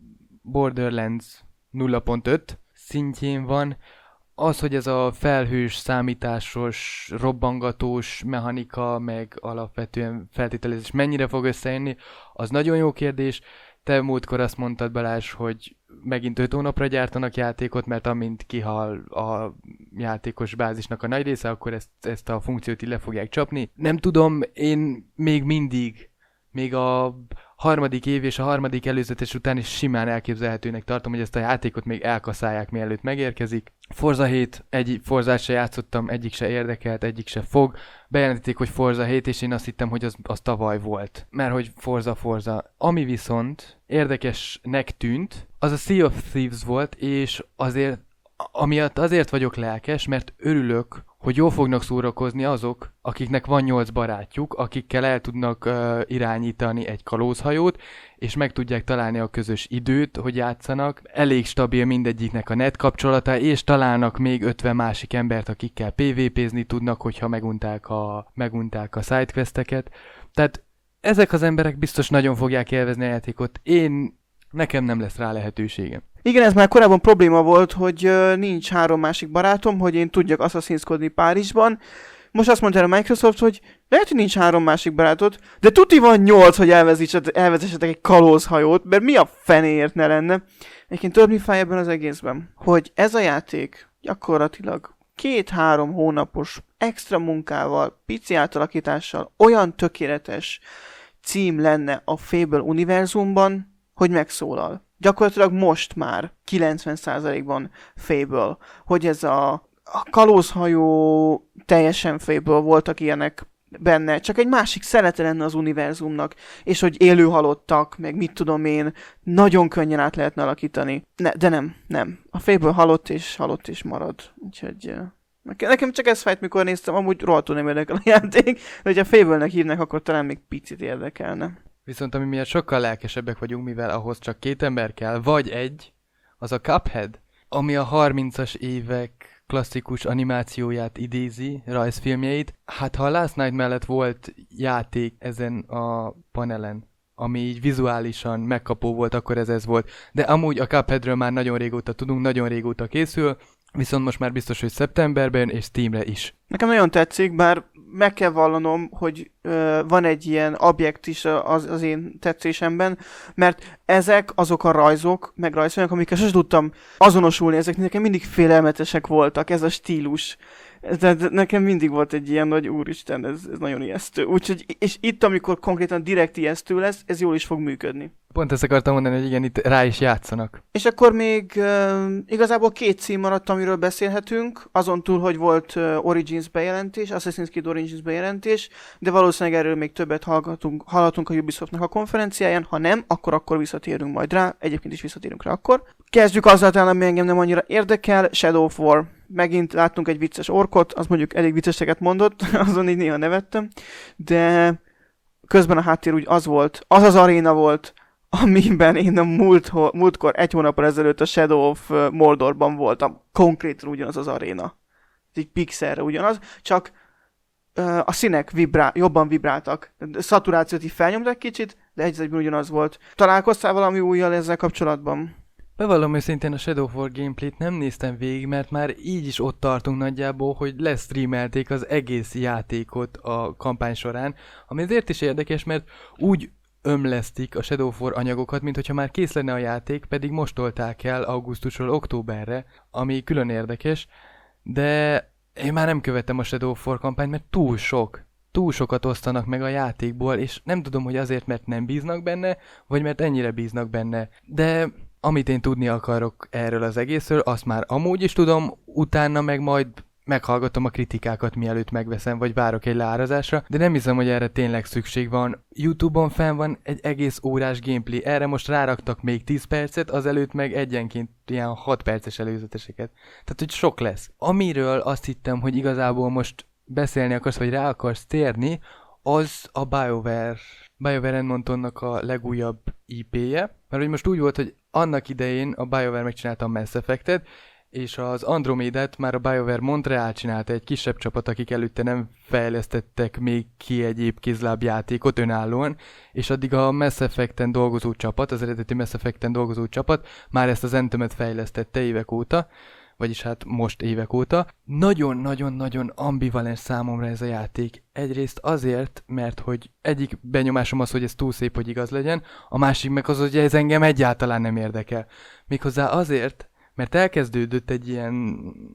Borderlands nulla pont öt szintjén van. Az, hogy ez a felhős, számításos, robbangatós mechanika, meg alapvetően feltételezés mennyire fog összejönni, az nagyon jó kérdés. Te múltkor azt mondtad, Balázs, hogy megint öt hónapra gyártanak játékot, mert amint kihal a játékos bázisnak a nagy része, akkor ezt, ezt a funkciót így le fogják csapni. Nem tudom, én még mindig, még a harmadik év és a harmadik előzetes után is simán elképzelhetőnek tartom, hogy ezt a játékot még elkaszálják, mielőtt megérkezik. Forza hét, egy Forzát se játszottam, egyik se érdekelt, egyik se fog. Bejelentették, hogy Forza hét, és én azt hittem, hogy az, az tavaly volt. Mert hogy Forza, Forza. Ami viszont érdekesnek tűnt, az a Sea of Thieves volt, és azért, amiatt azért vagyok lelkes, mert örülök, hogy jól fognak szórakozni azok, akiknek van nyolc barátjuk, akikkel el tudnak uh, irányítani egy kalózhajót, és meg tudják találni a közös időt, hogy játszanak. Elég stabil mindegyiknek a net kapcsolata, és találnak még ötven másik embert, akikkel pé vé pézni tudnak, hogyha megunták a, megunták a sidequesteket. Tehát ezek az emberek biztos nagyon fogják élvezni a játékot. Én, nekem nem lesz rá lehetőségem. Igen, ez már korábban probléma volt, hogy uh, nincs három másik barátom, hogy én tudjak Assassin's-kodni Párizsban. Most azt mondta a Microsoft, hogy lehet, hogy nincs három másik barátod, de tuti van nyolc, hogy elvezessetek egy kalózhajót, mert mi a fenéért ne lenne. Egyébként tudod, mi fáj ebben az egészben? Hogy ez a játék gyakorlatilag két-három hónapos extra munkával, pici átalakítással olyan tökéletes cím lenne a Fable univerzumban, hogy megszólal. Gyakorlatilag most már kilencven százalékban Fable, hogy ez a, a kalózhajó teljesen Fable, voltak ilyenek benne, csak egy másik szelete lenne az univerzumnak, és hogy élő halottak, meg mit tudom én, nagyon könnyen át lehetne alakítani. Ne, de nem, nem. A Fable halott és halott és marad. Úgyhogy nekem csak ez fájt, mikor néztem, amúgy rohadtul nem érdekel a játék, de hogyha Fable-nek hívnak, akkor talán még picit érdekelne. Viszont ami miatt sokkal lelkesebbek vagyunk, mivel ahhoz csak két ember kell, vagy egy, az a Cuphead, ami a harmincas évek klasszikus animációját idézi, rajzfilmjeit. Hát ha a Last Night mellett volt játék ezen a panelen, ami így vizuálisan megkapó volt, akkor ez ez volt. De amúgy a Cupheadről már nagyon régóta tudunk, nagyon régóta készül, viszont most már biztos, hogy szeptemberben és Steamre is. Nekem nagyon tetszik, bár meg kell vallanom, hogy ö, van egy ilyen objekt is az, az én tetszésemben, mert ezek azok a rajzok, meg rajzolják, amikkel sosem tudtam azonosulni, ezek nekem mindig félelmetesek voltak, ez a stílus. De nekem mindig volt egy ilyen nagy úristen, ez, ez nagyon ijesztő. Úgyhogy, és itt, amikor konkrétan direkt ijesztő lesz, ez jól is fog működni. Pont ezt akartam mondani, hogy igen, itt rá is játszanak. És akkor még uh, igazából két cím maradt, amiről beszélhetünk, azon túl, hogy volt uh, Origins bejelentés, Assassin's Creed Origins bejelentés, de valószínűleg erről még többet hallgatunk, hallhatunk a Ubisoftnak a konferenciáján, ha nem, akkor akkor visszatérünk majd rá, egyébként is visszatérünk rá akkor. Kezdjük azzal talán, ami engem nem annyira érdekel, Shadow of War. Megint láttunk egy vicces orkot, az mondjuk elég vicceseket mondott, azon így néha nevettem, de közben a háttér úgy az volt, az az aréna volt, amiben én a múlt, múltkor egy hónappal ezelőtt a Shadow of Mordorban voltam. Konkrétan ugyanaz az aréna. Egy pixelre ugyanaz, csak uh, a színek vibrál, jobban vibráltak. A szaturációt így felnyomtak kicsit, de egy egyben ugyanaz volt. Találkoztál valami újjal ezzel kapcsolatban? Bevallom őszintén, a Shadow of War gameplayt nem néztem végig, mert már így is ott tartunk nagyjából, hogy lesztreamelték az egész játékot a kampány során, ami azért is érdekes, mert úgy ömlesztik a Shadow of War anyagokat, mint hogyha már kész lenne a játék, pedig most tolták el augusztusról októberre, ami külön érdekes, de én már nem követtem a Shadow of War kampányt, mert túl sok. Túl sokat osztanak meg a játékból, és nem tudom, hogy azért, mert nem bíznak benne, vagy mert ennyire bíznak benne. De amit én tudni akarok erről az egészről, azt már amúgy is tudom, utána meg majd meghallgatom a kritikákat, mielőtt megveszem, vagy várok egy leárazásra, de nem hiszem, hogy erre tényleg szükség van. YouTube-on fenn van egy egész órás gameplay, erre most ráraktak még tíz percet, azelőtt meg egyenként ilyen hat perces előzeteseket. Tehát, hogy sok lesz. Amiről azt hittem, hogy igazából most beszélni akarsz, vagy rá akarsz térni, az a BioWare, BioWare Edmontonnak a legújabb í pé-je, mert hogy most úgy volt, hogy annak idején a BioWare megcsinálta a Mass Effect-et, és az Andromedát már a BioWare Montreal csinálta, egy kisebb csapat, akik előtte nem fejlesztettek még ki egyéb kézlábjátékot önállóan, és addig a Mass Effect-en dolgozó csapat, az eredeti Mass Effect-en dolgozó csapat már ezt az Anthemet fejlesztette évek óta, vagyis hát most évek óta. Nagyon-nagyon-nagyon ambivalens számomra ez a játék. Egyrészt azért, mert hogy egyik benyomásom az, hogy ez túl szép, hogy igaz legyen, a másik meg az, hogy ez engem egyáltalán nem érdekel. Méghozzá azért, mert elkezdődött egy ilyen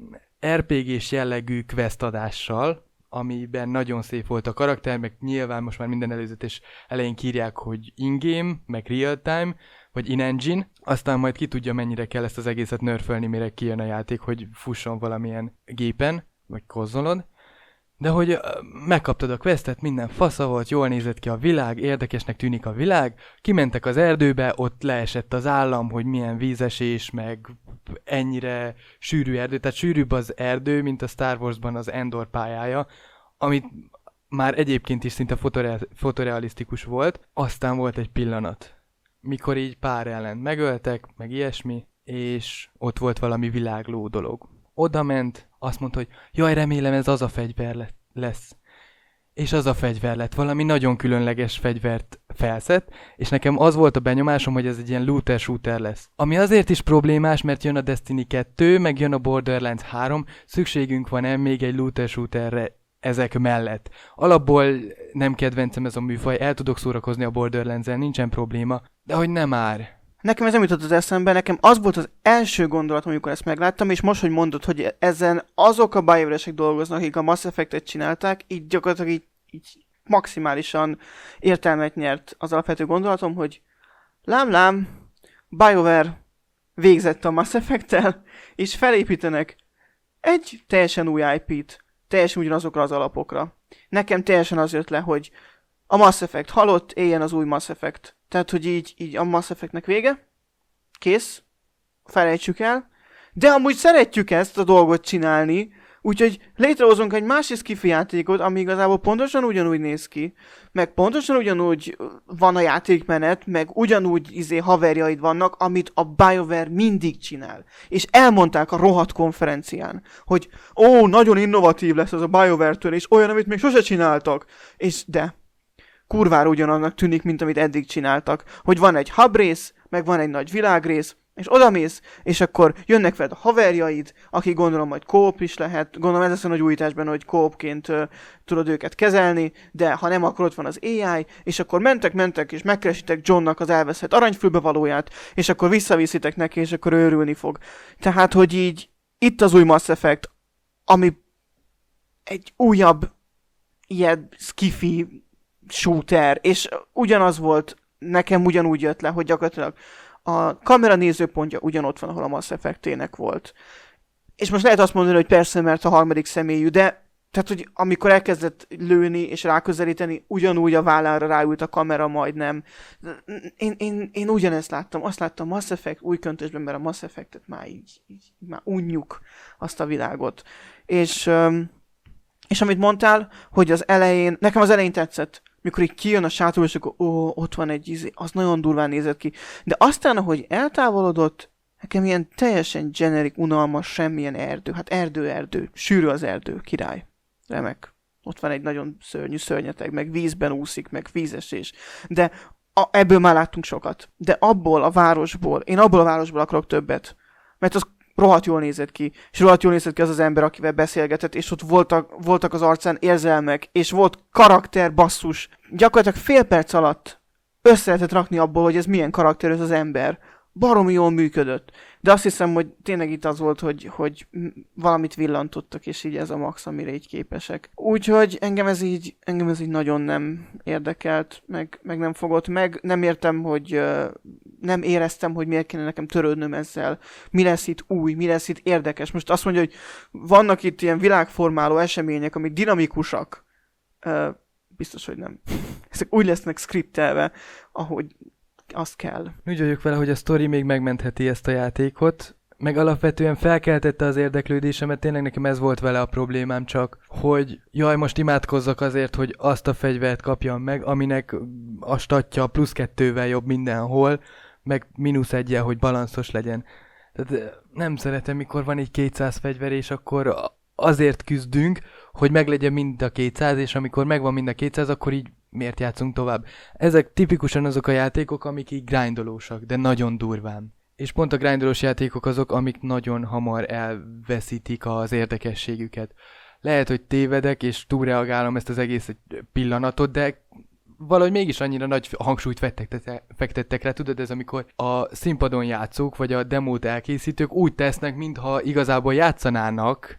er pé gés jellegű questadással, amiben nagyon szép volt a karakter, meg nyilván most már minden előzetes elején kírják, hogy in-game, meg real-time, vagy in-engine, aztán majd ki tudja, mennyire kell ezt az egészet nerfölni, mire kijön a játék, hogy fusson valamilyen gépen, vagy konzolon. De hogy uh, megkaptad a questet, minden fasza volt, jól nézett ki a világ, érdekesnek tűnik a világ, kimentek az erdőbe, ott leesett az állam, hogy milyen vízesés, meg ennyire sűrű erdő, tehát sűrűbb az erdő, mint a Star Warsban az Endor pályája, amit már egyébként is szinte fotore- fotorealisztikus volt. Aztán volt egy pillanat, mikor így pár ellent megöltek, meg ilyesmi, és ott volt valami világló dolog. Oda ment, azt mondta, hogy jaj, remélem ez az a fegyver le- lesz. És az a fegyver lett, valami nagyon különleges fegyvert felszett, és nekem az volt a benyomásom, hogy ez egy ilyen looter-shooter lesz. Ami azért is problémás, mert jön a Destiny kettő, meg jön a Borderlands három, szükségünk van-e még egy looter-shooterre ezek mellett. Alapból nem kedvencem ez a műfaj, el tudok szórakozni a Borderlands-el, nincsen probléma, de hogy nem már. Nekem ez nem jutott az eszembe, nekem az volt az első gondolatom, amikor ezt megláttam, és most, hogy mondod, hogy ezen azok a BioWare-esek dolgoznak, akik a Mass Effect-et csinálták, így gyakorlatilag így, így maximálisan értelmet nyert az alapvető gondolatom, hogy lám-lám, BioWare végzett a Mass Effect-tel, és felépítenek egy teljesen új í pét, teljesen ugyanazokra az alapokra. Nekem teljesen az jött le, hogy a Mass Effect halott, éljen az új Mass Effect. Tehát, hogy így, így a Mass Effectnek vége, kész, felejtsük el, de amúgy szeretjük ezt a dolgot csinálni, úgyhogy létrehozunk egy másik sci-fi játékot, ami igazából pontosan ugyanúgy néz ki, meg pontosan ugyanúgy van a játékmenet, meg ugyanúgy izé haverjaid vannak, amit a BioWare mindig csinál. És elmondták a rohadt konferencián, hogy ó, nagyon innovatív lesz az a BioWare-től, és olyan, amit még sose csináltak. És de... kurvára ugyanannak tűnik, mint amit eddig csináltak. Hogy van egy hub rész, meg van egy nagy világrész, és odamész, és akkor jönnek veled a haverjaid, akik gondolom, hogy kóp is lehet, gondolom ez lesz a nagy újításban, hogy kópként uh, tudod őket kezelni, de ha nem, akkor ott van az á i, és akkor mentek, mentek, és megkeresitek Johnnak az elveszett aranyfülbevalóját, és akkor visszaviszitek neki, és akkor őrülni fog. Tehát, hogy így itt az új Mass Effect, ami egy újabb ilyen skifi shooter, és ugyanaz volt, nekem ugyanúgy jött le, hogy gyakorlatilag a kamera nézőpontja ugyanott van, ahol a Mass Effect-ének volt. És most lehet azt mondani, hogy persze, mert a harmadik személyű, de tehát, hogy amikor elkezdett lőni és ráközelíteni, ugyanúgy a vállára ráült a kamera majdnem. Én, én, én ugyanezt láttam. Azt láttam Mass Effect új köntösben, mert a Mass Effect-et már így, így már unjuk azt a világot. És, és amit mondtál, hogy az elején, nekem az elején tetszett, mikor így kijön a sátor, és akkor ó, ott van egy izé, az nagyon durván nézett ki. De aztán, ahogy eltávolodott, nekem ilyen teljesen generik, unalmas, semmilyen erdő. Hát erdő, erdő. Sűrű az erdő, király. Remek. Ott van egy nagyon szörnyű szörnyeteg, meg vízben úszik, meg vízesés. De a, ebből már láttunk sokat. De abból a városból, én abból a városból akarok többet. Mert az rohadt jól nézett ki. És rohadt jól nézett ki az az ember, akivel beszélgetett, és ott voltak, voltak az arcán érzelmek, és volt karakter, basszus. Gyakorlatilag fél perc alatt össze lehetett rakni abból, hogy ez milyen karakter ez az ember. Baromi jól működött. De azt hiszem, hogy tényleg itt az volt, hogy, hogy valamit villantottak, és így ez a max, amire így képesek. Úgyhogy engem ez így, engem ez így nagyon nem érdekelt, meg, meg nem fogott meg. Nem értem, hogy uh, nem éreztem, hogy miért kéne nekem törődnöm ezzel. Mi lesz itt új, mi lesz itt érdekes. Most azt mondja, hogy vannak itt ilyen világformáló események, amik dinamikusak. Uh, biztos, hogy nem. Ezek úgy lesznek skriptelve, ahogy azt kell. Úgy vagyok vele, hogy a sztori még megmentheti ezt a játékot, meg alapvetően felkeltette az érdeklődésemet, tényleg nekem ez volt vele a problémám csak, hogy jaj, most imádkozzak azért, hogy azt a fegyvert kapjam meg, aminek a statja plusz kettővel jobb mindenhol, meg mínusz egyel, hogy balanszos legyen. Tehát nem szeretem, mikor van egy kétszáz fegyver, és akkor azért küzdünk, hogy meglegyen mind a kétszáz, és amikor megvan mind a kétszáz, akkor így miért játszunk tovább. Ezek tipikusan azok a játékok, amik így grindolósak, de nagyon durván. És pont a grindolós játékok azok, amik nagyon hamar elveszítik az érdekességüket. Lehet, hogy tévedek, és túlreagálom ezt az egész pillanatot, de valahogy mégis annyira nagy hangsúlyt fektettek, fektettek rá. Tudod, ez amikor a színpadon játszók, vagy a demót elkészítők úgy tesznek, mintha igazából játszanának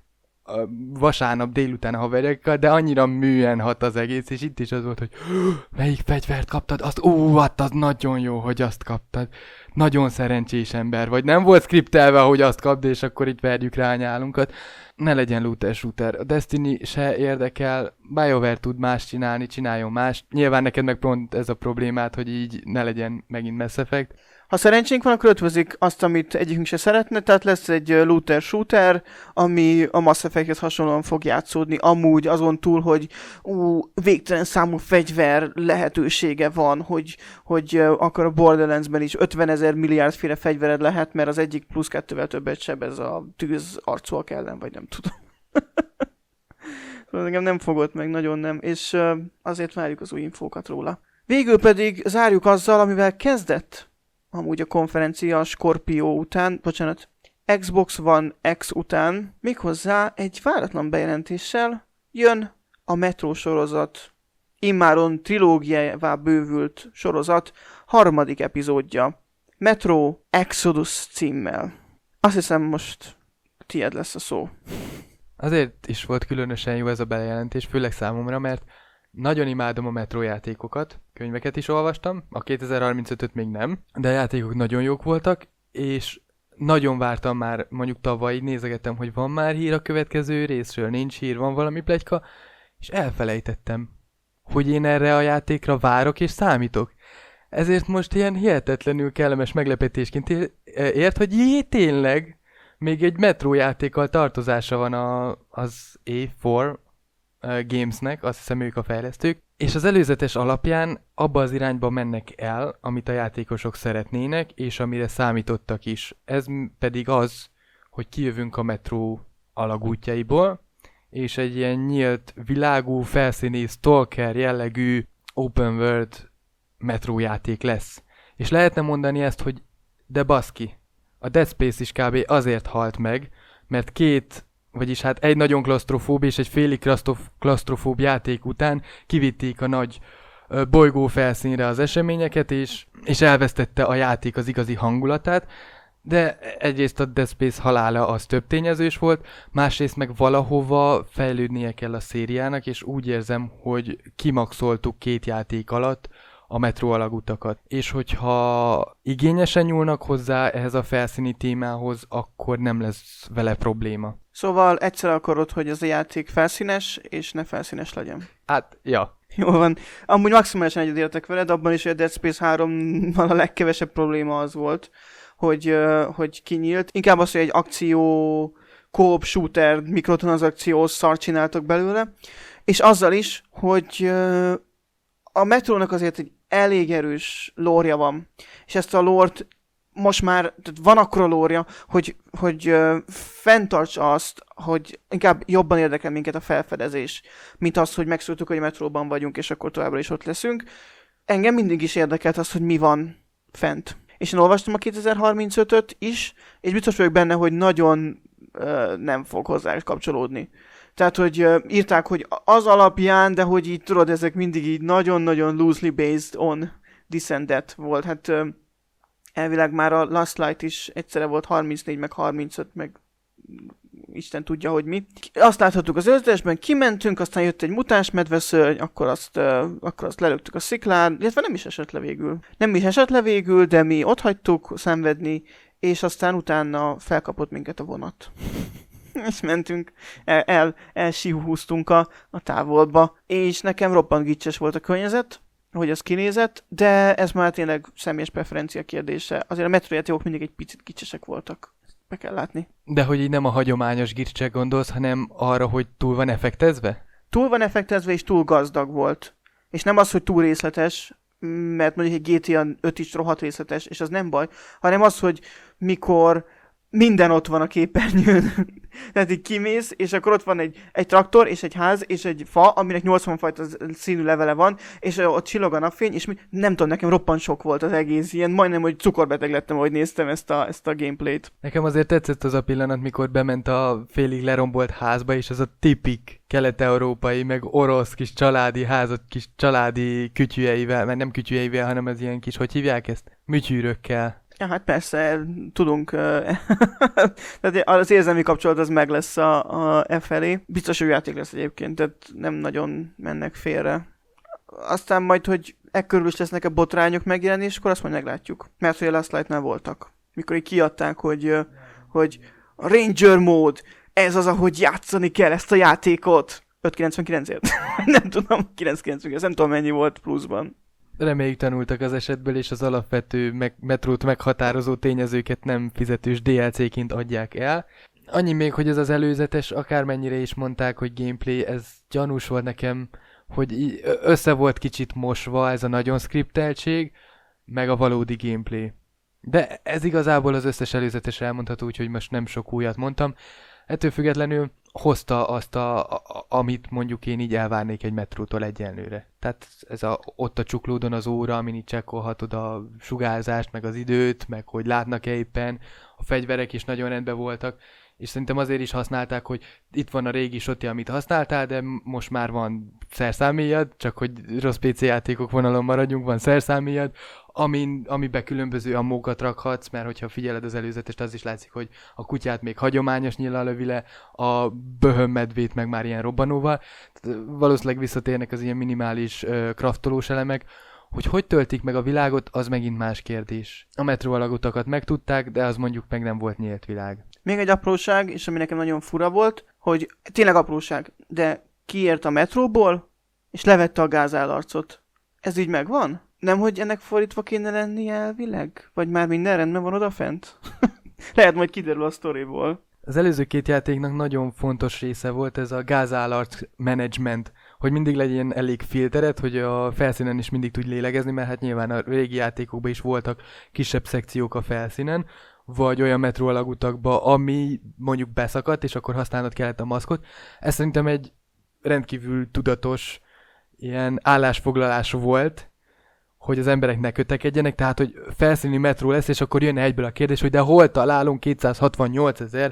vasárnap délután a haverjakkal, de annyira műen hat az egész, és itt is az volt, hogy melyik fegyvert kaptad? Azt, ó, hát az nagyon jó, hogy azt kaptad. Nagyon szerencsés ember vagy. Nem volt skriptelve, hogy azt kapd, és akkor itt verjük rá a nyálunkat. Ne legyen looter shooter. A Destiny se érdekel, BioWare tud más csinálni, csináljon más. Nyilván neked meg pont ez a problémát, hogy így ne legyen megint Mass Effect. Ha szerencsénk van, akkor ötvözik azt, amit egyikünk se szeretne, tehát lesz egy looter shooter, ami a Mass Effecthez hasonlóan fog játszódni, amúgy azon túl, hogy ú, végtelen számú fegyver lehetősége van, hogy, hogy akkor a Borderlandsben is ötvenezer milliárdféle fegyvered lehet, mert az egyik plusz kettővel többet sebez a tűz arcúak ellen, vagy nem tudom. Szóval engem nem fogott meg, nagyon nem, és azért várjuk az új infókat róla. Végül pedig zárjuk azzal, amivel kezdett amúgy a konferencia a Scorpio után, bocsánat, Xbox One X után, méghozzá egy váratlan bejelentéssel jön a Metro sorozat, immáron trilógiává bővült sorozat harmadik epizódja, Metro Exodus címmel. Azt hiszem most tiéd lesz a szó. Azért is volt különösen jó ez a bejelentés, főleg számomra, mert nagyon imádom a Metro játékokat, könyveket is olvastam, a kétezer-harmincötöt még nem, de a játékok nagyon jók voltak, és nagyon vártam már, mondjuk tavaly így nézegettem, hogy van már hír a következő részről, nincs hír, van valami pletyka, és elfelejtettem, hogy én erre a játékra várok és számítok. Ezért most ilyen hihetetlenül kellemes meglepetésként ért, hogy jé, tényleg, még egy Metro játékkal tartozása van a, az á négy Gamesnek, azt hiszem ők a fejlesztők, és az előzetes alapján abba az irányba mennek el, amit a játékosok szeretnének, és amire számítottak is. Ez pedig az, hogy kijövünk a Metro alagútjaiból, és egy ilyen nyílt, világú, felszíni, stalker jellegű open world metrójáték lesz. És lehetne mondani ezt, hogy de baszki, a Dead Space is kb. Azért halt meg, mert két, vagyis hát egy nagyon klasztrofób és egy félig klasztrofób játék után kivitték a nagy ö, bolygó felszínre az eseményeket, és, és elvesztette a játék az igazi hangulatát, de egyrészt a Dead Space halála az több tényezős volt, másrészt meg valahova fejlődnie kell a szériának, és úgy érzem, hogy kimaxoltuk két játék alatt a metró alagutakat. És hogyha igényesen nyúlnak hozzá ehhez a felszíni témához, akkor nem lesz vele probléma. Szóval egyszer akarod, hogy ez a játék felszínes, és ne felszínes legyen. Hát, ja. Jó van. Amúgy maximálisan egyetértek veled, abban is, hogy a Dead Space hárommal a legkevesebb probléma az volt, hogy, uh, hogy kinyílt. Inkább az, hogy egy akció, co-op shooter, mikrotranszakciós szart csináltak belőle, és azzal is, hogy uh, a metrónak azért egy elég erős lore-ja van, és ezt a lore-t most már, tehát van akkora lore-ja, hogy, hogy uh, fenntartsa azt, hogy inkább jobban érdekel minket a felfedezés, mint az, hogy megszóltuk, hogy a metróban vagyunk, és akkor továbbra is ott leszünk. Engem mindig is érdekelt az, hogy mi van fent. És én olvastam a kétezer-harmincötöt is, és biztos vagyok benne, hogy nagyon uh, nem fog hozzá kapcsolódni. Tehát, hogy uh, írták, hogy az alapján, de hogy így tudod, ezek mindig így nagyon-nagyon loosely based on this and that volt. Hát uh, elvileg már a Last Light is egyszerre volt harmincnégy, meg harmincöt, meg Isten tudja, hogy mi. Azt láthattuk az őrzésben, kimentünk, aztán jött egy mutáns medveszörny, akkor azt, uh, akkor azt lelöktük a sziklán, illetve nem is esett le végül. Nem is esett le végül, de mi ott hagytuk szenvedni, és aztán utána felkapott minket a vonat. És mentünk, el, el, elsihúztunk a, a távolba, és nekem roppant gicses volt a környezet, hogy az kinézett, de ez már tényleg személyes preferencia kérdése. Azért a metrojátékok mindig egy picit gicsesek voltak. Be kell látni. De hogy így nem a hagyományos gicsre gondolsz, hanem arra, hogy túl van effektezve? Túl van effektezve, és túl gazdag volt. És nem az, hogy túl részletes, mert mondjuk egy gé té á öt is rohadt részletes, és az nem baj, hanem az, hogy mikor minden ott van a képernyőn. Tehát így kimész, és akkor ott van egy, egy traktor, és egy ház, és egy fa, aminek nyolcvan fajta színű levele van, és ott csillog a napfény, és mi, nem tudom, nekem roppant sok volt az egész ilyen, majdnem, hogy cukorbeteg lettem, ahogy néztem ezt a, ezt a gameplayt. Nekem azért tetszett az a pillanat, mikor bement a félig lerombolt házba, és az a tipik kelet-európai, meg orosz kis családi házat, kis családi kütyüjeivel, mert nem kütyüjeivel, hanem az ilyen kis, hogy hívják ezt? Műtyűrökkel. Ja, hát persze, tudunk, tehát az érzelmi kapcsolat az meg lesz a, a e felé. Biztos, hogy játék lesz egyébként, tehát nem nagyon mennek félre. Aztán majd, hogy ekkörül is lesznek a botrányok megjelenés, akkor azt majd meglátjuk. Mert hogy a Last Light-nál voltak. Mikor így kiadták, hogy, hogy a Ranger mód, ez az, ahogy játszani kell ezt a játékot. öt kilencvenkilencért. Nem tudom, kilenc kilencvenkilenc, nem tudom mennyi volt pluszban. Reméljük tanultak az esetből, és az alapvető meg, metrót meghatározó tényezőket nem fizetős dé el cé-ként adják el. Annyi még, hogy ez az előzetes, akármennyire is mondták, hogy gameplay, ez gyanús volt nekem, hogy össze volt kicsit mosva ez a nagyon skripteltség, meg a valódi gameplay. De ez igazából az összes előzetes elmondható, úgyhogy most nem sok újat mondtam. Ettől függetlenül hozta azt, a, a, amit mondjuk én így elvárnék egy metrótól egyenlőre. Tehát ez a, ott a csuklódon az óra, amin így csekkolhatod a sugárzást, meg az időt, meg hogy látnak-e éppen, a fegyverek is nagyon rendben voltak, és szerintem azért is használták, hogy itt van a régi soti, amit használtál, de most már van szerszámíjad, csak hogy rossz pé cé játékok vonalon maradjunk, van szerszámíjad, amin, amiben különböző ammókat rakhatsz, mert hogyha figyeled az előzetest, az is látszik, hogy a kutyát még hagyományos nyíllal lövi le, a böhömmedvét meg már ilyen robbanóval. Valószínűleg visszatérnek az ilyen minimális uh, kraftolós elemek. Hogy hogy töltik meg a világot, az megint más kérdés. A metró alagutakat megtudták, de az mondjuk meg nem volt nyílt világ. Még egy apróság, és ami nekem nagyon fura volt, hogy tényleg apróság, de kiért a metróból, és levette a gázállarcot. Ez így megvan? Nem, hogy ennek fordítva kéne lenni elvileg? Vagy már minden rendben van odafent? Lehet, majd kiderül a sztoriból. Az előző két játéknak nagyon fontos része volt ez a gázállarc management, hogy mindig legyen elég filteret, hogy a felszínen is mindig tudj lélegezni, mert hát nyilván a régi játékokban is voltak kisebb szekciók a felszínen, vagy olyan metróalagutakba, ami mondjuk beszakadt, és akkor használnod kellett a maszkot. Ez szerintem egy rendkívül tudatos ilyen állásfoglalás volt, hogy az emberek ne kötekedjenek, tehát, hogy felszíni metró lesz, és akkor jönne egyből a kérdés, hogy de hol találunk kétszázhatvannyolc ezer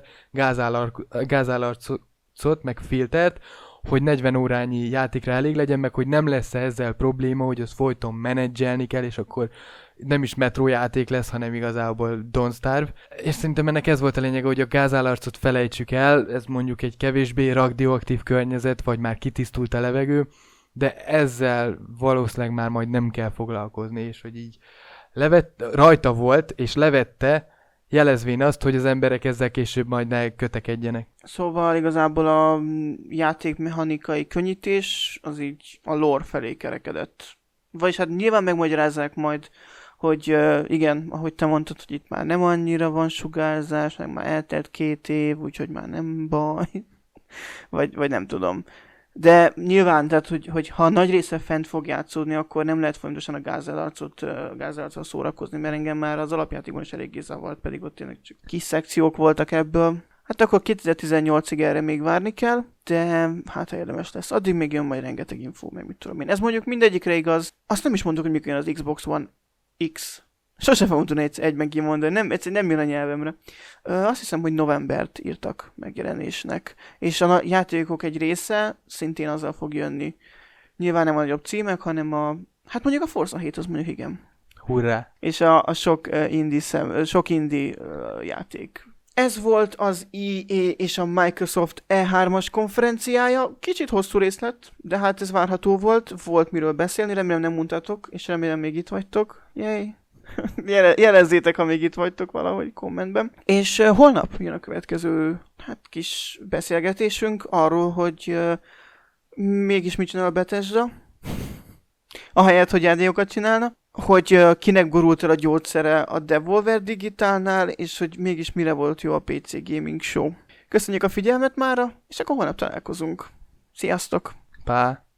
gázállarcot, meg filtert, hogy negyven órányi játékra elég legyen, meg hogy nem lesz ezzel probléma, hogy az folyton menedzselni kell, és akkor nem is metrójáték lesz, hanem igazából Don't Starve. És szerintem ennek ez volt a lényeg, hogy a gázállarcot felejtsük el, ez mondjuk egy kevésbé radioaktív környezet, vagy már kitisztult a levegő, de ezzel valószínűleg már majd nem kell foglalkozni, és hogy így levett, rajta volt, és levette, jelezvén azt, hogy az emberek ezzel később majd ne kötekedjenek. Szóval igazából a játékmechanikai könnyítés az így a lore felé kerekedett. Vagyis hát nyilván megmagyarázzák majd, hogy uh, igen, ahogy te mondtad, hogy itt már nem annyira van sugárzás, meg már eltelt két év, úgyhogy már nem baj, vagy, vagy nem tudom. De nyilván, tehát, hogy, hogy ha nagy része fent fog játszódni, akkor nem lehet folyamatosan a gázállarcot, uh, gázállarccal szórakozni, mert engem már az alapjátékban is eléggé zavart, pedig ott tényleg csak kis szekciók voltak ebből. Hát akkor kétezer-tizennyolcig erre még várni kell, de hát érdemes lesz. Addig még jön majd rengeteg infó, meg mit tudom én. Ez mondjuk mindegyikre igaz. Azt nem is mondok, hogy mikor jön az Xbox One X. Sose fogom tudni egy, egyben kimondani, nem, egyszerűen nem jön a nyelvemre. Ö, azt hiszem, hogy novembert írtak megjelenésnek. És a játékok egy része szintén azzal fog jönni. Nyilván nem a nagyobb címek, hanem a... Hát mondjuk a Forza hét az mondjuk igen. Hurrá! És a, a sok uh, indie, szem, sok indie uh, játék. Ez volt az E A és a Microsoft E hármas konferenciája. Kicsit hosszú rész lett, de hát ez várható volt. Volt miről beszélni, remélem nem mutatok, és remélem még itt vagytok. Yay! Jele, jelezzétek, ha még itt vagytok valahogy kommentben. És uh, holnap jön a következő hát, kis beszélgetésünk arról, hogy uh, mégis mit csinál a Bethesda. Ahelyett, hogy játékokat csinálna. Hogy uh, kinek gurult el a gyógyszere a Devolver Digitálnál, és hogy mégis mire volt jó a pé cé Gaming Show. Köszönjük a figyelmet mára, és akkor holnap találkozunk. Sziasztok! Pá!